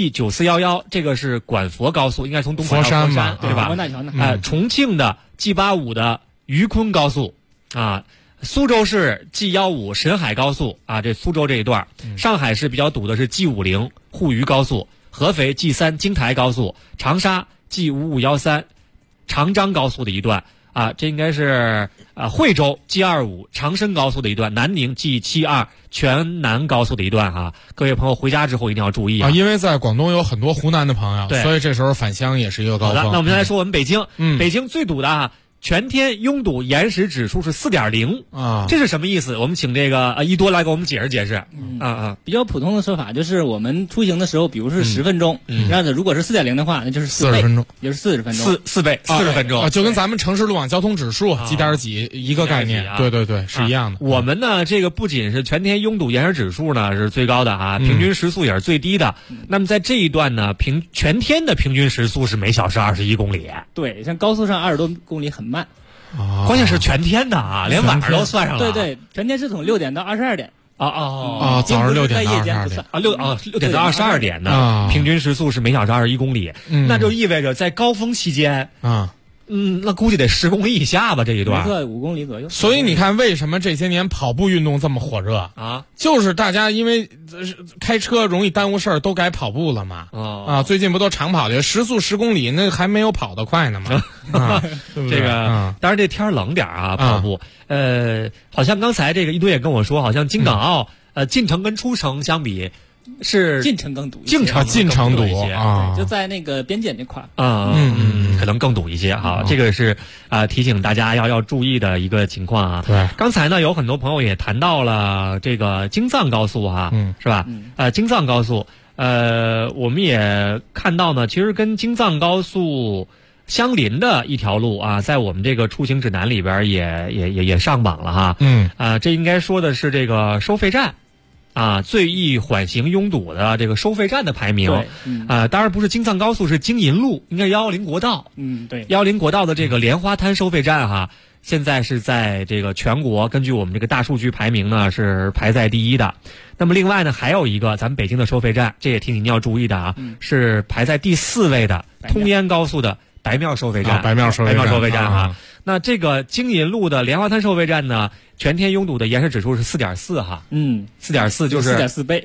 F: G9411，这个是管佛高速，应该从东莞到佛山，对吧？重庆的G85的渝昆高速啊。 苏州市 G15 沈海高速啊，这苏州这一段，上海市比较堵的是 G50 沪渝高速，合肥 G3 京台高速，长沙 G5513 长张高速的一段啊，这应该是惠州 G25 长深高速的一段，南宁 G72 全南高速的一段哈。各位朋友回家之后一定要注意啊，
D: 因为在广东有很多湖南的朋友，对，所以这时候返乡也是一个高峰。
F: 好的，那我们先来说我们北京，北京最堵的啊。全天拥堵延时指数是 4.0 啊，这是什么意思？我们请这个一多来给我们解释解释。
P: 比较普通的说法就是我们出行的时候，比如是10分钟，那如果是 4.0 的话，那就是
D: 40分钟，
P: 也是40分钟
F: ，4倍40分钟，
D: 就跟咱们城市路网交通指数几点几一个概念。对对对，是一样的。
F: 我们呢，这个不仅是全天拥堵延时指数呢是最高的啊，平均时速也是最低的。那么在这一段呢，全天的平均时速是每小时21公里。
P: 对，像高速上20多公里很慢。
F: 关键是全天的啊，连晚上都算上了。
P: 对对，全天是从6点到22点。
F: 早
D: 上6点到22点
F: 6点到22点呢，平均时速是每小时21公里，那就意味着在高峰期间那估计得10公里以下吧，这一段。
P: 没错，5公里左右。
D: 所以你看，为什么这些年跑步运动这么火热
F: 啊？
D: 就是大家因为开车容易耽误事儿，都改跑步了嘛。最近不都长跑的，时速10公里，那还没有跑得快呢嘛。
F: 这个当然这天冷点啊，跑步。好像刚才这个一堆也跟我说，好像京港澳进城跟出城相比。是
P: 进城更堵一
F: 些，进城堵
P: 一些啊，就在那个边检那块
F: 可能更堵一些哈。这个是提醒大家要注意的一个情况啊。
D: 对，
F: 刚才呢有很多朋友也谈到了这个京藏高速哈，是吧？京藏高速，我们也看到呢，其实跟京藏高速相邻的一条路啊，在我们这个出行指南里边也上榜了哈。这应该说的是这个收费站。最易缓行拥堵的这个收费站的排名，当然不是京藏高速，是京银路，应该是110国道。
P: 对
F: ，110国道的这个莲花滩收费站哈，现在是在这个全国根据我们这个大数据排名呢是排在第1的。那么另外呢还有一个咱们北京的收费站，这也提醒您要注意的啊，是排在第4位的通燕高速的白庙收费站。
D: 白庙收费站
F: 啊。那这个京银路的莲花滩收费站呢，全天拥堵的延时指数是 4.4 哈，4.4就是
P: 4.4倍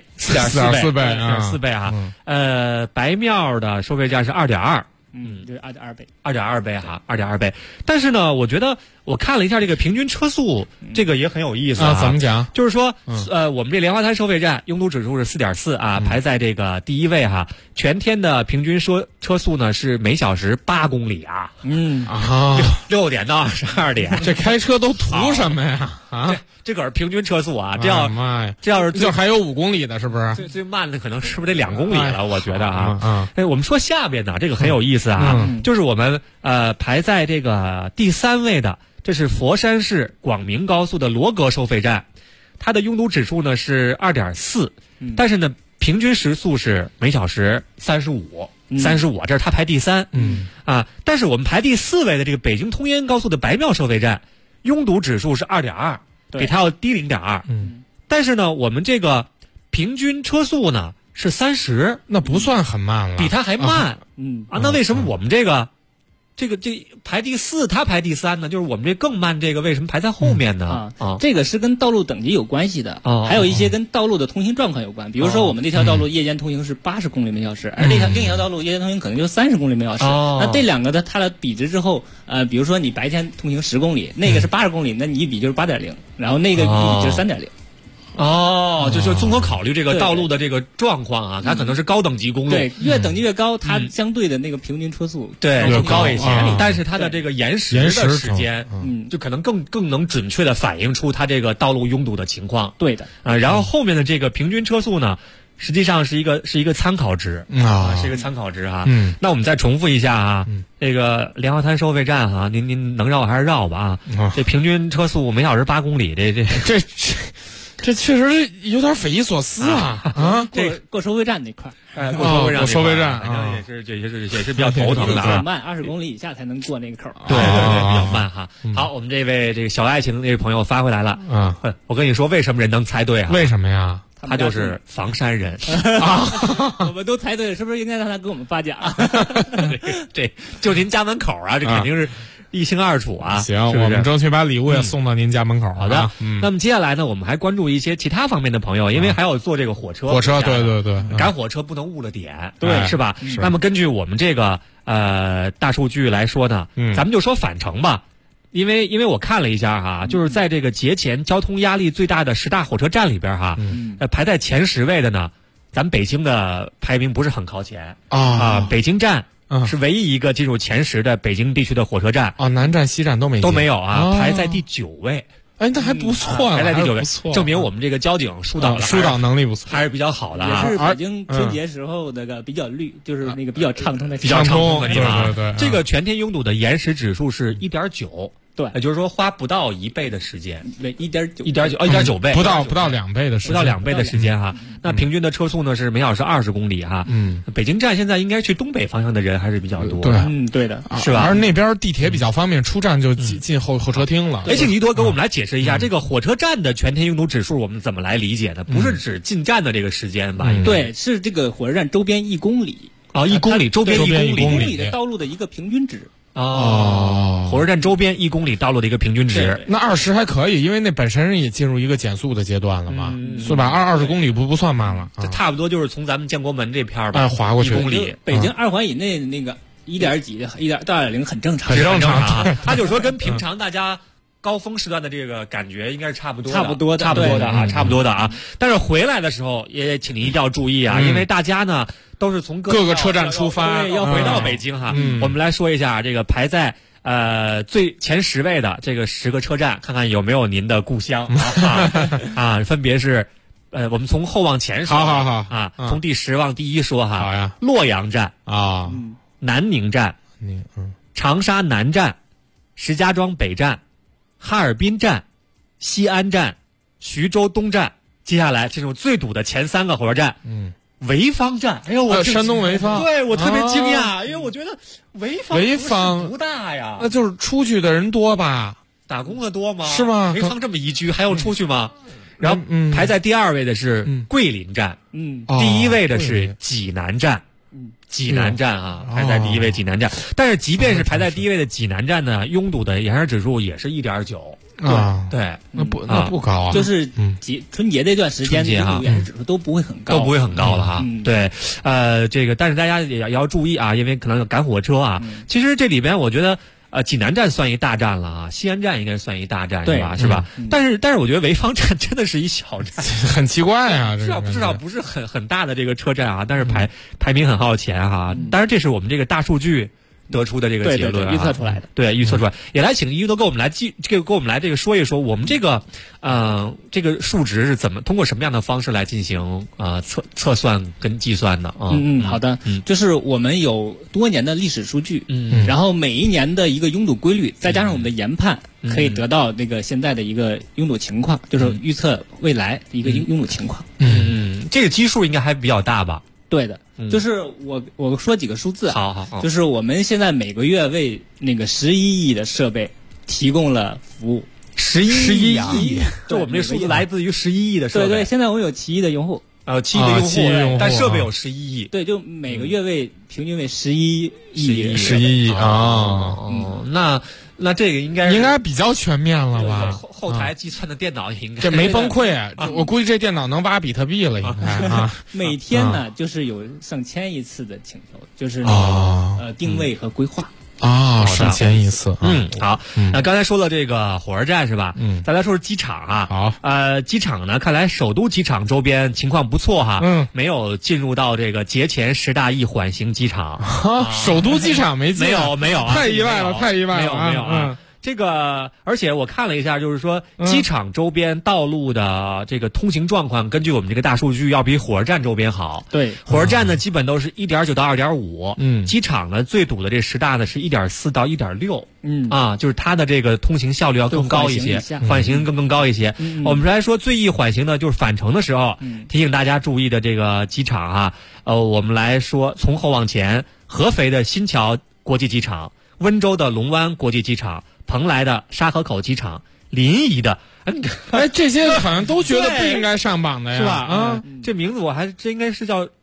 F: ，4.4倍哈。白庙的收费站是 2.2，
P: 就是2.2倍
F: ，2.2倍哈，2.2倍。但是呢，我觉得我看了一下这个平均车速，这个也很有意思啊。
D: 怎么讲？
F: 就是说，我们这莲花滩收费站拥堵指数是 4.4啊，排在这个第1位哈。全天的平均车速呢是每小时8公里啊。6点到22点，
D: 这开车都图什么呀？
F: 这可是平均车速啊！这要是
D: 就还有5公里的，是不是？
F: 最慢的可能是不是得2公里了？我觉得啊。我们说下边呢，这个很有意思啊，就是我们排在这个第3位的，这是佛山市广明高速的罗格收费站，它的拥堵指数呢是 2.4，但是呢平均时速是每小时35，这是它排第3。但是我们排第4位的这个北京通燕高速的白庙收费站，拥堵指数是 2.2，比它要低0.2。但是呢，我们这个平均车速呢是30，
D: 那不算很慢了，
F: 比它还慢。那为什么我们这排第4，它排第3呢？就是我们这更慢，这个为什么排在后面呢？
P: 这个是跟道路等级有关系的，还有一些跟道路的通行状况有关。比如说我们这条道路夜间通行是80公里每小时，而另一条道路夜间通行可能就30公里每小时。那这两个的它的比值之后，比如说你白天通行10公里，那个是80公里，那你一比就是 8.0， 然后那个一比就是 3.0。
F: 就是综合考虑这个道路的这个状况啊，它可能是高等级公路，
P: 对，越等级越高，它相对的那个平均车速
F: 越高一些，但是它的这个延时的时间，就可能更能准确的反映出它这个道路拥堵的情况。
P: 对的，
F: 然后后面的这个平均车速呢，实际上是一个参考值是一个参考值哈。那我们再重复一下啊，这个莲花滩收费站哈，您能绕还是绕吧啊？这平均车速每小时8公里，
D: 这确实有点匪夷所思啊！
P: 过收费站那块
F: 过
D: 收费站
F: 也是比较头疼的啊，
P: 慢20公里以下才能过那个口。
F: 对，比较慢哈。好，我们这位这个小爱情的这位朋友发回来了我跟你说，为什么人能猜对啊？
D: 为什么呀？
F: 他就是房山人
P: 我们都猜对了，是不是应该让他给我们发奖？
F: 这就您家门口啊，这肯定是。 一清二楚啊。
D: 行，我们争取把礼物也送到您家门口。
F: 好的，那么接下来呢，我们还关注一些其他方面的朋友，因为还有坐这个火车，
D: 对，
F: 赶火车不能误了点，
P: 对，
F: 是吧？那么根据我们这个大数据来说呢，咱们就说返程吧。因为我看了一下哈，就是在这个节前交通压力最大的10大火车站里边哈，排在前10位的呢，咱北京的排名不是很靠前北京站是唯一一个进入前10的北京地区的火车站
D: 南站西站都没
F: 有啊，排在第9位。
D: 哎，那还不错，
F: 排在第9位，证明我们这个交警疏导
D: 能力不错，
F: 还是比较好的啊。
P: 也是北京春节时候那个比较就是那个比较畅通的
F: 地方。
D: 对，
F: 这个全天拥堵的延时指数是1.9。
P: 对，
F: 也就是说花不到1倍的时间，
P: 对
F: ，1.9倍，
D: 不到2倍的时间，
F: 不到2倍的时间哈。那平均的车速呢是每小时20公里哈。北京站现在应该去东北方向的人还是比较多。
D: 对，
P: 对的，
F: 是吧？
D: 而那边地铁比较方便，出站就进候车厅了。
F: 请你多给我们来解释一下这个火车站的全天拥堵指数，我们怎么来理解的？不是指进站的这个时间吧？
P: 对，是这个火车站周边1公里
F: 1公里周边1
P: 公里的道路的一个平均值。
F: 火车站周边1公里道路的一个平均值，
D: 那20还可以，因为那本身也进入一个减速的阶段了嘛，是吧？20公里不算慢了，
F: 这差不多就是从咱们建国门这片吧，
D: 划过去
F: 1公里。
P: 北京2环以内那个1点几的到2.0很正常，
F: 很正常。他就说跟平常大家高峰时段的这个感觉应该是差不多的啊。但是回来的时候也请您一定要注意啊，因为大家呢都是从
D: 各个车站出发，
F: 要回到北京哈。我们来说一下这个排在最前10位的这个10个车站，看看有没有您的故乡分别是我们从后往前说，
D: 好
F: 从第10往第1说哈。
D: 好呀，
F: 洛阳站南宁站长沙南站石家庄北站哈尔滨站西安站徐州东站。接下来进入最堵的前3个火车站潍坊站。哎呦，
D: 山东潍坊，
F: 对，我特别惊讶，因为我觉得潍坊不大呀，
D: 那就是出去的人多吧？
F: 打工的多吗？
D: 是吗？
F: 潍坊这么宜居，还要出去吗？然后排在第2位的是桂林站，第1位的是济南站。济南站排在第1位，济南站。但是即便是排在第1位的济南站呢，拥堵的延时指数也是1.9。对，
D: 那不高啊。
P: 就是春节这段时间，延时指数都不会很高，
F: 了哈。对，这个但是大家也要注意啊，因为可能赶火车啊。其实这里边我觉得。济南站算一大站了啊，西安站应该算一大站是吧？但是我觉得潍坊站真的是一小站，
D: 很奇怪啊，
F: 至少不是很大的这个车站啊，但是排名很靠前哈。当然这是我们这个大数据得出的这个结论，
P: 预测出来的。
F: 对，预测出来。也来请一都给我们来这个说一说，我们这个这个数值是怎么通过什么样的方式来进行测算跟计算的啊？
P: 好的，就是我们有多年的历史数据，然后每一年的一个拥堵规律，再加上我们的研判，可以得到那个现在的一个拥堵情况，就是预测未来的一个拥堵情况。
F: 这个基数应该还比较大吧？
P: 对的，就是我说几个数字
F: 好，
P: 就是我们现在每个月为那个11亿的设备提供了服务
F: ，11亿，就我们这数字来自于11亿的设备。
P: 对，现在我们有7亿的用户
F: ，7亿的用户，但设备有11亿。
P: 对，就每个月平均为11
D: 亿啊。
F: 那这个应该
D: 比较全面了吧？
F: 后台计算的电脑应该
D: 这没崩溃我估计这电脑能挖比特币了，应该啊。
P: 每天呢，就是有上千亿次的请求，就是定位和规划。
D: 上千亿次。
F: 好。那刚才说了这个火车站是吧？再来说说机场啊。
D: 好。
F: 机场呢，看来首都机场周边情况不错哈。没有进入到这个节前10大易缓行机场。
D: 首都机场没进。
F: 没有啊！
D: 太意外了，太意外了。
F: 没有啊。这个，而且我看了一下，就是说机场周边道路的这个通行状况，根据我们这个大数据，要比火车站周边好。
P: 对，
F: 火车站呢基本都是1.9到2.5，机场呢最堵的这10大呢是1.4到1.6，就是它的这个通行效率要更高一些，缓行更高一些。我们来说最易缓行呢，就是返程的时候，提醒大家注意的这个机场啊，我们来说从后往前，合肥的新桥国际机场，温州的龙湾国际机场。蓬莱的沙河口机场，临沂的，
D: 这些好像都觉得不应该上榜的呀，
F: 是吧？这名字我还真应该是叫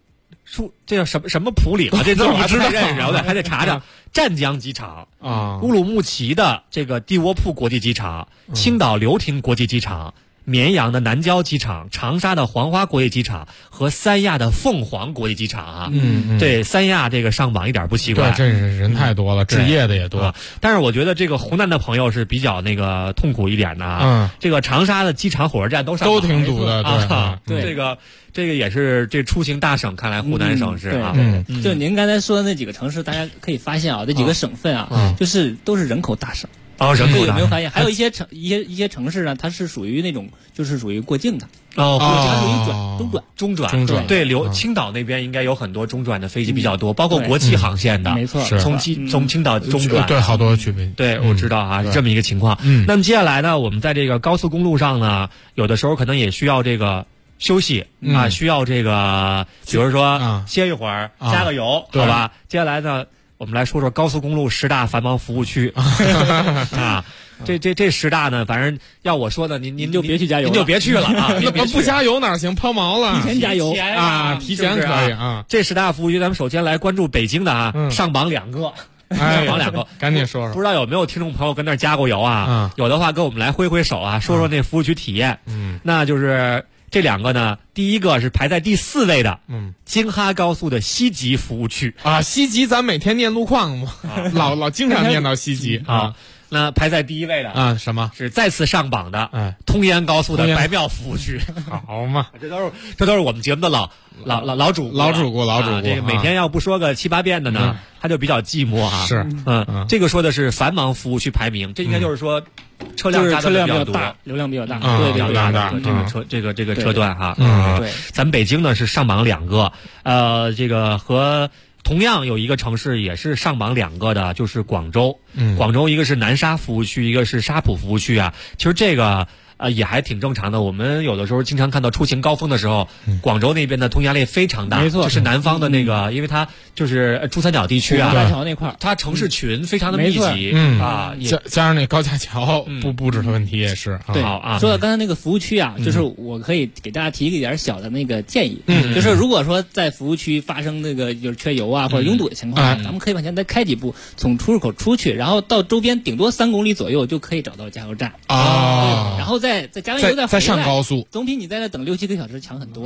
F: 这叫什么普里了？这字我还不太认识，我还得查查。湛江机场啊，乌鲁木齐的这个蒂沃铺国际机场，青岛流亭国际机场。绵阳的南郊机场、长沙的黄花国际机场和三亚的凤凰国际机场啊，对，三亚这个上榜一点不奇怪，
D: 对，这是人太多了，置业的也多。
F: 但是我觉得这个湖南的朋友是比较那个痛苦一点的，这个长沙的机场、火车站都上榜，
D: 都挺堵的，
F: 对，这个也是这出行大省，看来湖南省是啊，
P: 就您刚才说的那几个城市，大家可以发现啊，这几个省份啊，就是都是人口大省。
F: 人口
P: 有没有发现？还有一些城市呢，它是属于那种就是属于过境的
F: 过境
P: 它属于
F: 中转。对，青岛那边应该有很多中转的飞机比较多，包括国际航线的，
P: 没错，
F: 从青岛中转，
D: 对，好多去北京。
F: 对，我知道啊，是这么一个情况。那么接下来呢，我们在这个高速公路上呢，有的时候可能也需要这个休息啊，需要这个，比如说歇一会儿，加个油，好吧？接下来呢，我们来说说高速公路10大繁忙服务区啊，这10大呢，反正要我说的，您
P: 就别去加油，
F: 您就别去了啊，
D: 不加油哪行？抛锚了，
P: 提前加油
D: 啊，提前可以啊。
F: 这10大服务区，咱们首先来关注北京的啊，上榜2个。上榜2个，
D: 赶紧说说。
F: 不知道有没有听众朋友跟那儿加过油啊？有的话跟我们来挥挥手啊，说说那服务区体验。那就是这2个呢，第一个是排在第4位的，京哈高速的西吉服务区
D: 啊，西吉咱每天念路况嘛，老经常念到西吉啊。
F: 那排在第1位的
D: 啊，什么
F: 是再次上榜的？通燕高速的白庙服务区，
D: 好嘛，
F: 这都是我们节目的老主顾，这个每天要不说个7、8遍的呢，他就比较寂寞啊。
D: 是，
F: 这个说的是繁忙服务区排名，这应该就是说车辆加的比较多，
P: 流量比较大，
F: 对，比较大的这个车段哈。对，咱们北京呢是上榜2个，这个和。同样有一个城市也是上榜2个的，就是广州。广州一个是南沙服务区，一个是沙浦服务区啊。其实这个也还挺正常的。我们有的时候经常看到出行高峰的时候，广州那边的通压力非常大，
P: 没错，
F: 就是南方的那个，因为它就是珠三角地区啊，
P: 大桥那块，
F: 它城市群非常的密集啊，
D: 加上那高架桥布置的问题也是。
P: 对
F: 啊，
P: 说到刚才那个服务区啊，就是我可以给大家提一点小的那个建议，就是如果说在服务区发生那个就是缺油啊或者拥堵的情况下，咱们可以往前再开几步，从出入口出去，然后到周边顶多3公里左右就可以找到加油站
D: 啊，
P: 然后再加完油
D: 再上高速，
P: 总比你在那等6、7个小时强很多。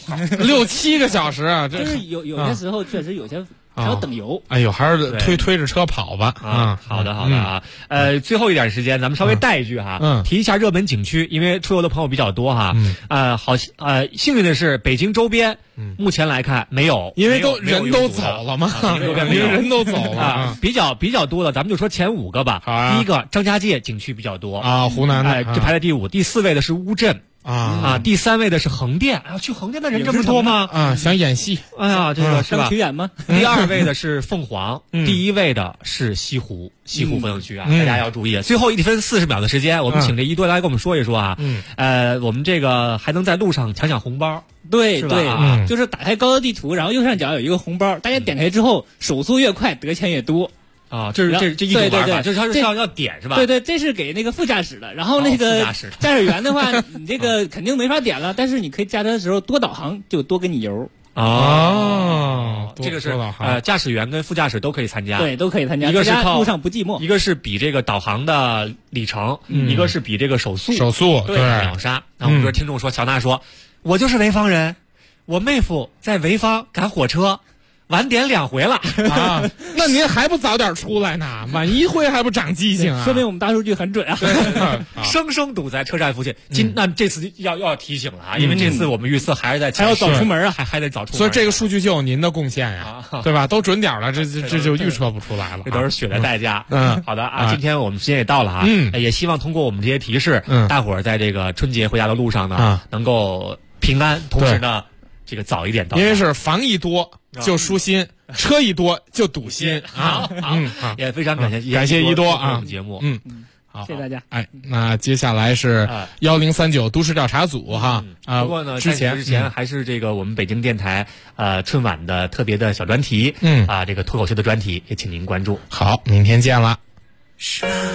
D: 6、7个小时啊，
P: 就是有些时候确实有些还要等油。
D: 哎呦，还是推着车跑吧
F: 啊！好的啊，最后一点时间，咱们稍微带一句哈，提一下热门景区，因为出游的朋友比较多哈。幸运的是北京周边目前来看没有，
D: 因为人都走了嘛，人都走了
F: 啊。比较多的，咱们就说前5个吧。第一个张家界景区比较多
D: 啊，湖南的，
F: 这排在第5，第4位的是乌镇。第3位的是横店，去横店的人这么多吗？
D: 啊，想演戏，
F: 哎呀，这个是吧？
P: 曲演吗？
F: 第2位的是凤凰，第1位的是西湖风景区啊，大家要注意。最后1分40秒的时间，我们请这一多来跟我们说一说啊。我们这个还能在路上抢红包，
P: 对，就是打开高德地图，然后右上角有一个红包，大家点开之后，手速越快得钱越多。
F: 啊，这一种玩法，就是它是要点是吧？
P: 对，这是给那个副驾驶的。然后那个驾驶员的话，你这个肯定没法点了，但是你可以驾车的时候多导航，就多给你油。
F: 这个是驾驶员跟副驾驶都可以参加，
P: 对，都可以参加。
F: 一个是靠
P: 路上不寂寞，
F: 一个是比这个导航的里程，一个是比这个手速，对秒杀。然后我们这听众说，乔娜说，我就是潍坊人，我妹夫在潍坊赶火车。晚点2回了
D: 啊！那您还不早点出来呢？晚1回还不长记性啊？
P: 说明我们大数据很准啊！
F: 生生堵在车站附近。那这次要提醒了啊，因为这次我们预测还是在
P: 还要早出门啊，
F: 还得早出门。
D: 所以这个数据就有您的贡献呀，对吧？都准点了，这就预测不出来了。
F: 这都是血的代价。好的啊，今天我们时间也到了哈，也希望通过我们这些提示，大伙儿在这个春节回家的路上呢，能够平安，同时呢。这个早一点到，
D: 因为是房一多就舒心，车一多就堵心啊！
F: 也非常感谢
D: 一多啊！
F: 我们节目，
P: 好，谢谢大家。
D: 那接下来是1039都市调查组哈啊。
F: 不过呢，之前还是这个我们北京电台春晚的特别的小专题，这个脱口秀的专题也请您关注。
D: 好，明天见了。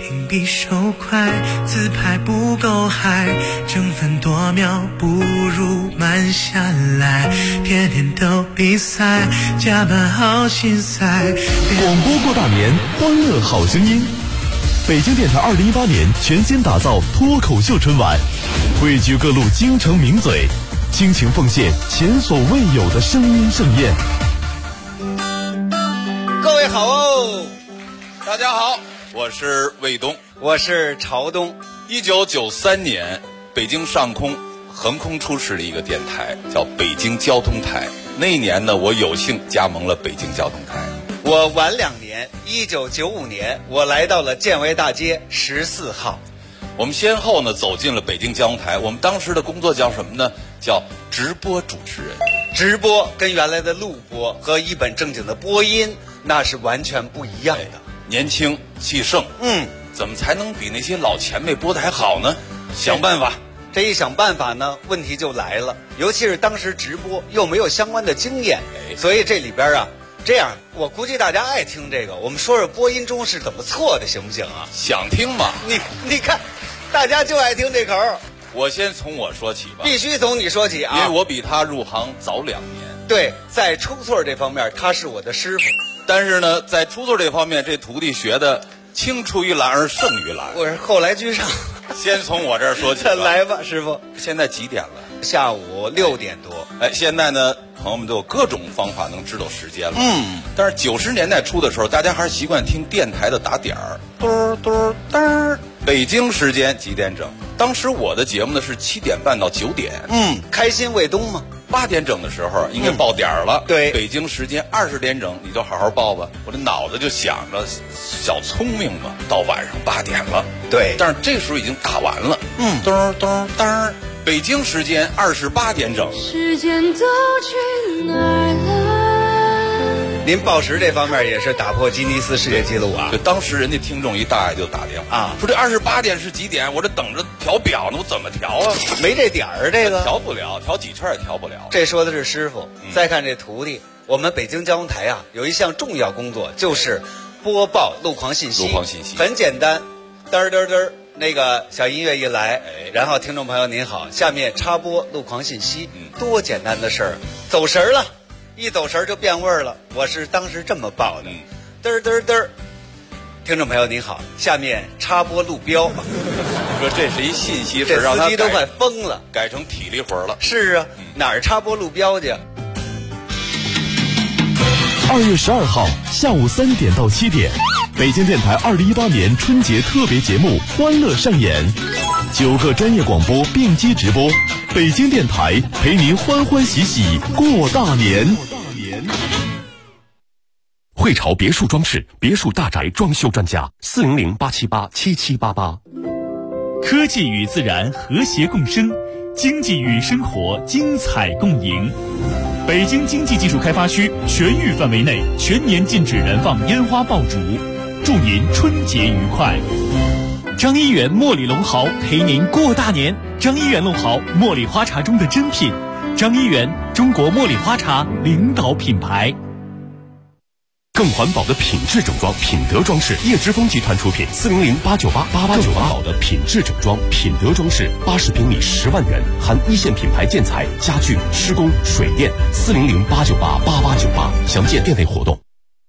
I: 屏比手快，自拍不够嗨，争分夺秒不如慢下来，天天都比赛，加班好心塞。
Q: 广播过大年，欢乐好声音。北京电台2018年全新打造脱口秀春晚，汇聚各路京城名嘴，倾情奉献前所未有的声音盛宴。
R: 各位好哦，
S: 大家好，我是卫东，
R: 我是朝东。
S: 1993年，北京上空横空出世了一个电台，叫北京交通台。那一年呢，我有幸加盟了北京交通台。
R: 我晚2年，1995年，我来到了建维大街14号。
S: 我们先后呢走进了北京交通台。我们当时的工作叫什么呢？叫直播主持人。
R: 直播跟原来的录播和一本正经的播音那是完全不一样的。
S: 年轻气盛，怎么才能比那些老前辈播的还好呢？想办法。
R: 这一想办法呢，问题就来了。尤其是当时直播又没有相关的经验，所以这里边啊。这样，我估计大家爱听这个，我们说说播音中是怎么错的，行不行啊？
S: 想听吗？
R: 你看，大家就爱听这口。
S: 我先从我说起吧。
R: 必须从你说起啊，
S: 因为我比他入行早2年。
R: 对，在出错这方面，他是我的师傅。
S: 但是呢，在出错这方面，这徒弟学的青出于蓝而胜于蓝。
R: 我是后来居上。
S: 先从我这儿说起吧。
R: 来吧，师傅。
S: 现在几点了？
R: 下午6点多。
S: 现在呢，朋友们都有各种方法能知道时间了。但是90年代初的时候，大家还是习惯听电台的打点儿，嘟嘟噔。北京时间几点整？当时我的节目呢是7点半到9点。
R: 开心卫东嘛。
S: 8点整的时候应该报点了。
R: 对，
S: 北京时间20点整，你就好好报吧。我这脑子就想着，小聪明嘛，到晚上8点了。
R: 对，
S: 但是这时候已经打完了。嘟嘟噔。北京时间28点整。
T: 时间都去哪儿了？
R: 您报时这方面也是打破吉尼斯世界纪录啊！
S: 就当时人家听众一大爷就打电话
R: 啊，
S: 说这28点是几点？我这等着调表呢，我怎么调啊？
R: 没这点儿，这个
S: 调不了，调几圈也调不了。
R: 这说的是师傅。再看这徒弟，我们北京交通台啊，有一项重要工作就是播报路况信息。
S: 路况信息
R: 很简单，嘚嘚嘚。那个小音乐一来，然后听众朋友您好，下面插播路况信息，多简单的事儿，走神了，一走神就变味儿了。我是当时这么报的，嘚嘚嘚，听众朋友您好，下面插播路标。
S: 说这是一信息，
R: 这司机都快疯了，
S: 改成体力活了。
R: 是啊，哪儿插播路标去
Q: ？2月12号下午3点到7点。北京电台2018年春节特别节目《欢乐上演》，9个专业广播并机直播，北京电台陪您欢欢喜喜过大年。汇潮别墅装饰，别墅大宅装修专家，400-878-7788。
H: 科技与自然和谐共生，经济与生活精彩共赢。北京经济技术开发区全域范围内全年禁止燃放烟花爆竹。祝您春节愉快！张一元茉莉龙毫陪您过大年。张一元龙毫，茉莉花茶中的珍品。张一元，中国茉莉花茶领导品牌。
Q: 更环保的品质整装，品德装饰，叶之峰集团出品，400-898-8898。更环保的品质整装，品德装饰，80平米10万元，含一线品牌建材、家具、施工、水电，400-898-8898。详见店内活动。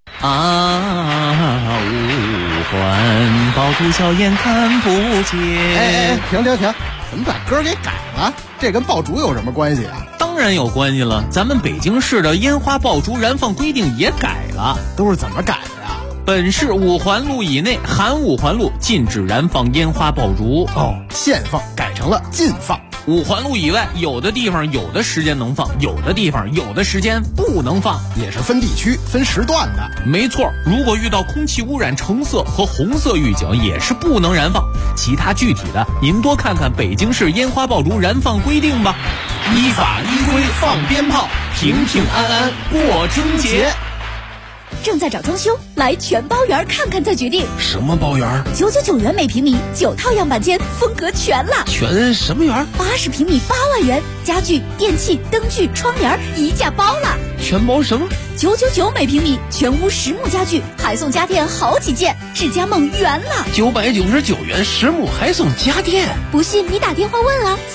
N: 五环爆竹硝烟看不见。
L: 停！怎么把歌给改了？这跟爆竹有什么关系啊？
N: 当然有关系了，咱们北京市的烟花爆竹燃放规定也改了。
L: 都是怎么改的呀？
N: 本市5环路以内含5环路禁止燃放烟花爆竹。
L: 限放改成了禁放。
N: 5环路以外，有的地方有的时间能放，有的地方有的时间不能放，
L: 也是分地区分时段的。
N: 没错，如果遇到空气污染橙色和红色预警，也是不能燃放。其他具体的，您多看看北京市烟花爆竹燃放规定吧。
L: 依法依规放鞭炮，平平安安过春节。
A: 正在找装修，来全包园看看再决定。
L: 什么包园
A: ？999元每平米，9套样板间，风格全了。
L: 全什么园
A: ？80平米8万元，家具、电器、灯具、窗帘一价包了。
L: 全包什么
A: ？999每平米，全屋实木家具，还送家电好几件，智家梦圆了。
L: 999元实木还送家电，
A: 不信你打电话问啊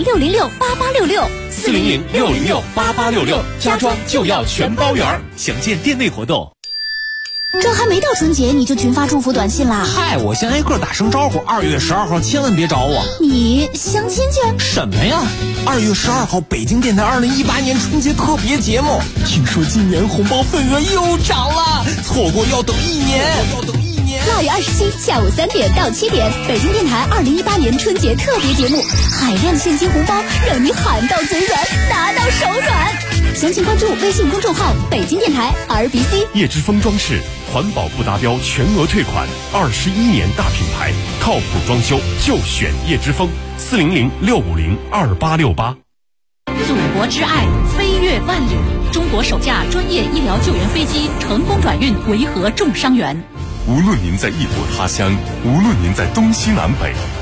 A: ，400-606-8866，400-606-8866，
N: 家装就要全包圆。详见店内活动。
A: 这还没到春节你就群发祝福短信啦？
N: 嗨，我先挨个打声招呼，2月12号千万别找我。
A: 你相亲去？
N: 什么呀？2月12号北京电台2018年春节特别节目，听说今年红包份额又涨了，错过要等1年。
A: 2月27下午3点到7点，北京电台2018年春节特别节目，海量现金红包让你喊到嘴软，拿到手软。详情关注微信公众号北京电台 RBC。
Q: 叶之峰装饰，环保不达标全额退款，21年大品牌，靠谱装修就选叶之峰，400-650-2868。
A: 祖国之爱，飞越万里。中国首架专业医疗救援飞机成功转运维和重伤员。
Q: 无论您在异国他乡，无论您在东西南北，